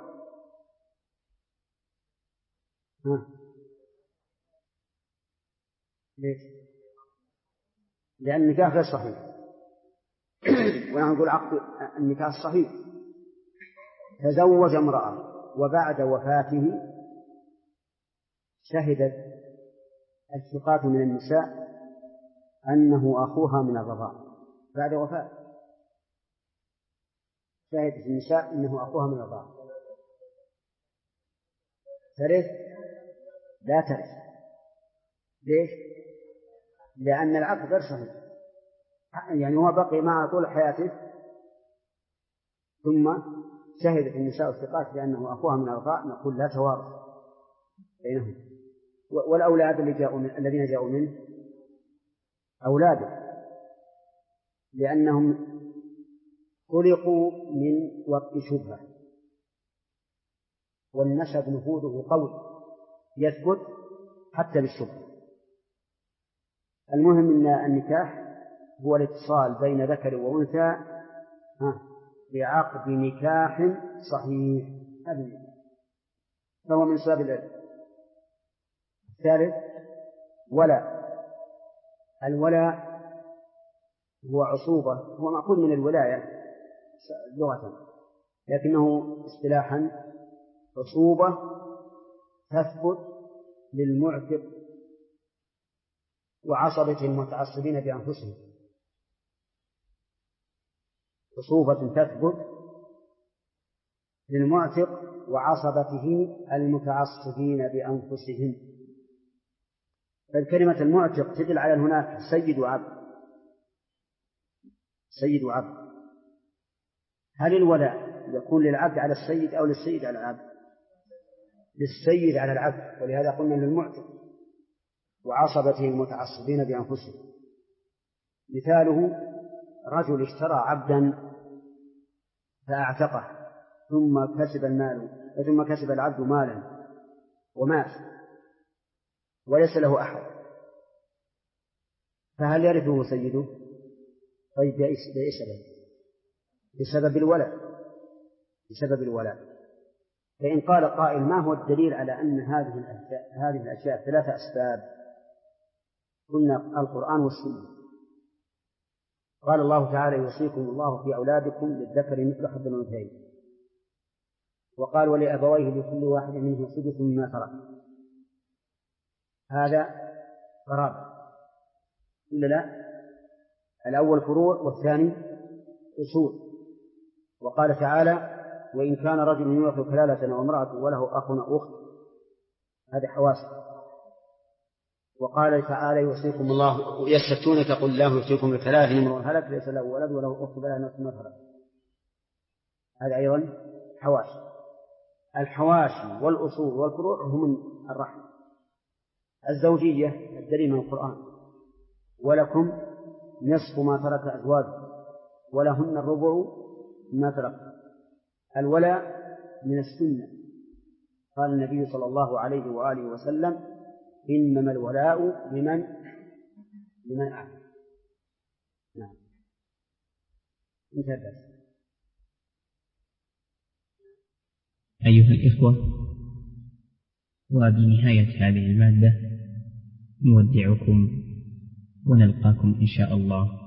ليش؟ لأن النكاح غير صحيح. ونقول عقد النكاح الصحيح. تزوج امرأة وبعد وفاته شهدت الثقات من النساء أنه أخوها من الرضاعة، بعد وفاة شاهدت النساء إنه أخوها من الرضاعة ترث؟ لا ترث. ليش؟ لأن العقد غير صحيح، يعني هو بقي معها طول حياته ثم شهدت النساء الثقات بأنه أخوها من الرضاعة، نقول لا توارث بينهم. والأولاد الذين جاءوا منه أولاده، لأنهم خلقوا من وقت شبهة، والنسب نفوذه قوي يثبت حتى بالشبهة. المهم أن النكاح هو الاتصال بين ذكر وأنثى بعقد نكاح صحيح، فهو من سبب العلم. الثالث الولاء هو عصوبة، هو مأخوذ من الولاية لغة، لكنه اصطلاحا عصوبة تثبت للمعتق وعصبة المتعصبين بأنفسهم. عصوبة تثبت للمعتق وعصبته المتعصبين بأنفسهم. فالكلمة المعتق تدل على هناك سيد وعبد. سيد وعبد، هل الولاء يكون للعبد على السيد أو للسيد على العبد؟ للسيد على العبد، ولهذا قلنا للمعتق وعصبته المتعصبين بأنفسهم. مثاله رجل اشترى عبدا فأعتقه ثم كسب العبد مالا ومات وليس له أحد، فهل يرثه سيده؟ طيب بأي سبب؟ بسبب الولاء. فإن قال قائل ما هو الدليل على أن هذه الأشياء 3 أسباب؟ قلنا القرآن والسنة. قال الله تعالى يوصيكم الله في أولادكم للذكر مثل حظ الأنثيين، وقال ولأبويه لكل واحد منهم سدس مما ترك. هذا قرابة إلا لا؟ الأول فروع والثاني أصول. وقال تعالى وإن كان رجل يورث كلالة وامرأة وله أخ أو أخت، هذه حواسب. وقال تعالى يوصيكم الله يستفتونك قل الله يوصيكم بثلاث امرؤ هلك ليس له ولد وله أخت فلها نصف ما ترك، هذا أيضا حواشي. الحواشي والأصول والفروع هم من الرحم. الزوجية الدليل من القرآن ولكم نصف ما ترك أزواجكم ولهن الربع ما ترك. الولاء من السنة، قال النبي صلى الله عليه وآله وسلم إنما الولاء لمن أعلم. نعم انتهى. أيها الإخوة، وبنهاية هذه المادة نودعكم ونلقاكم إن شاء الله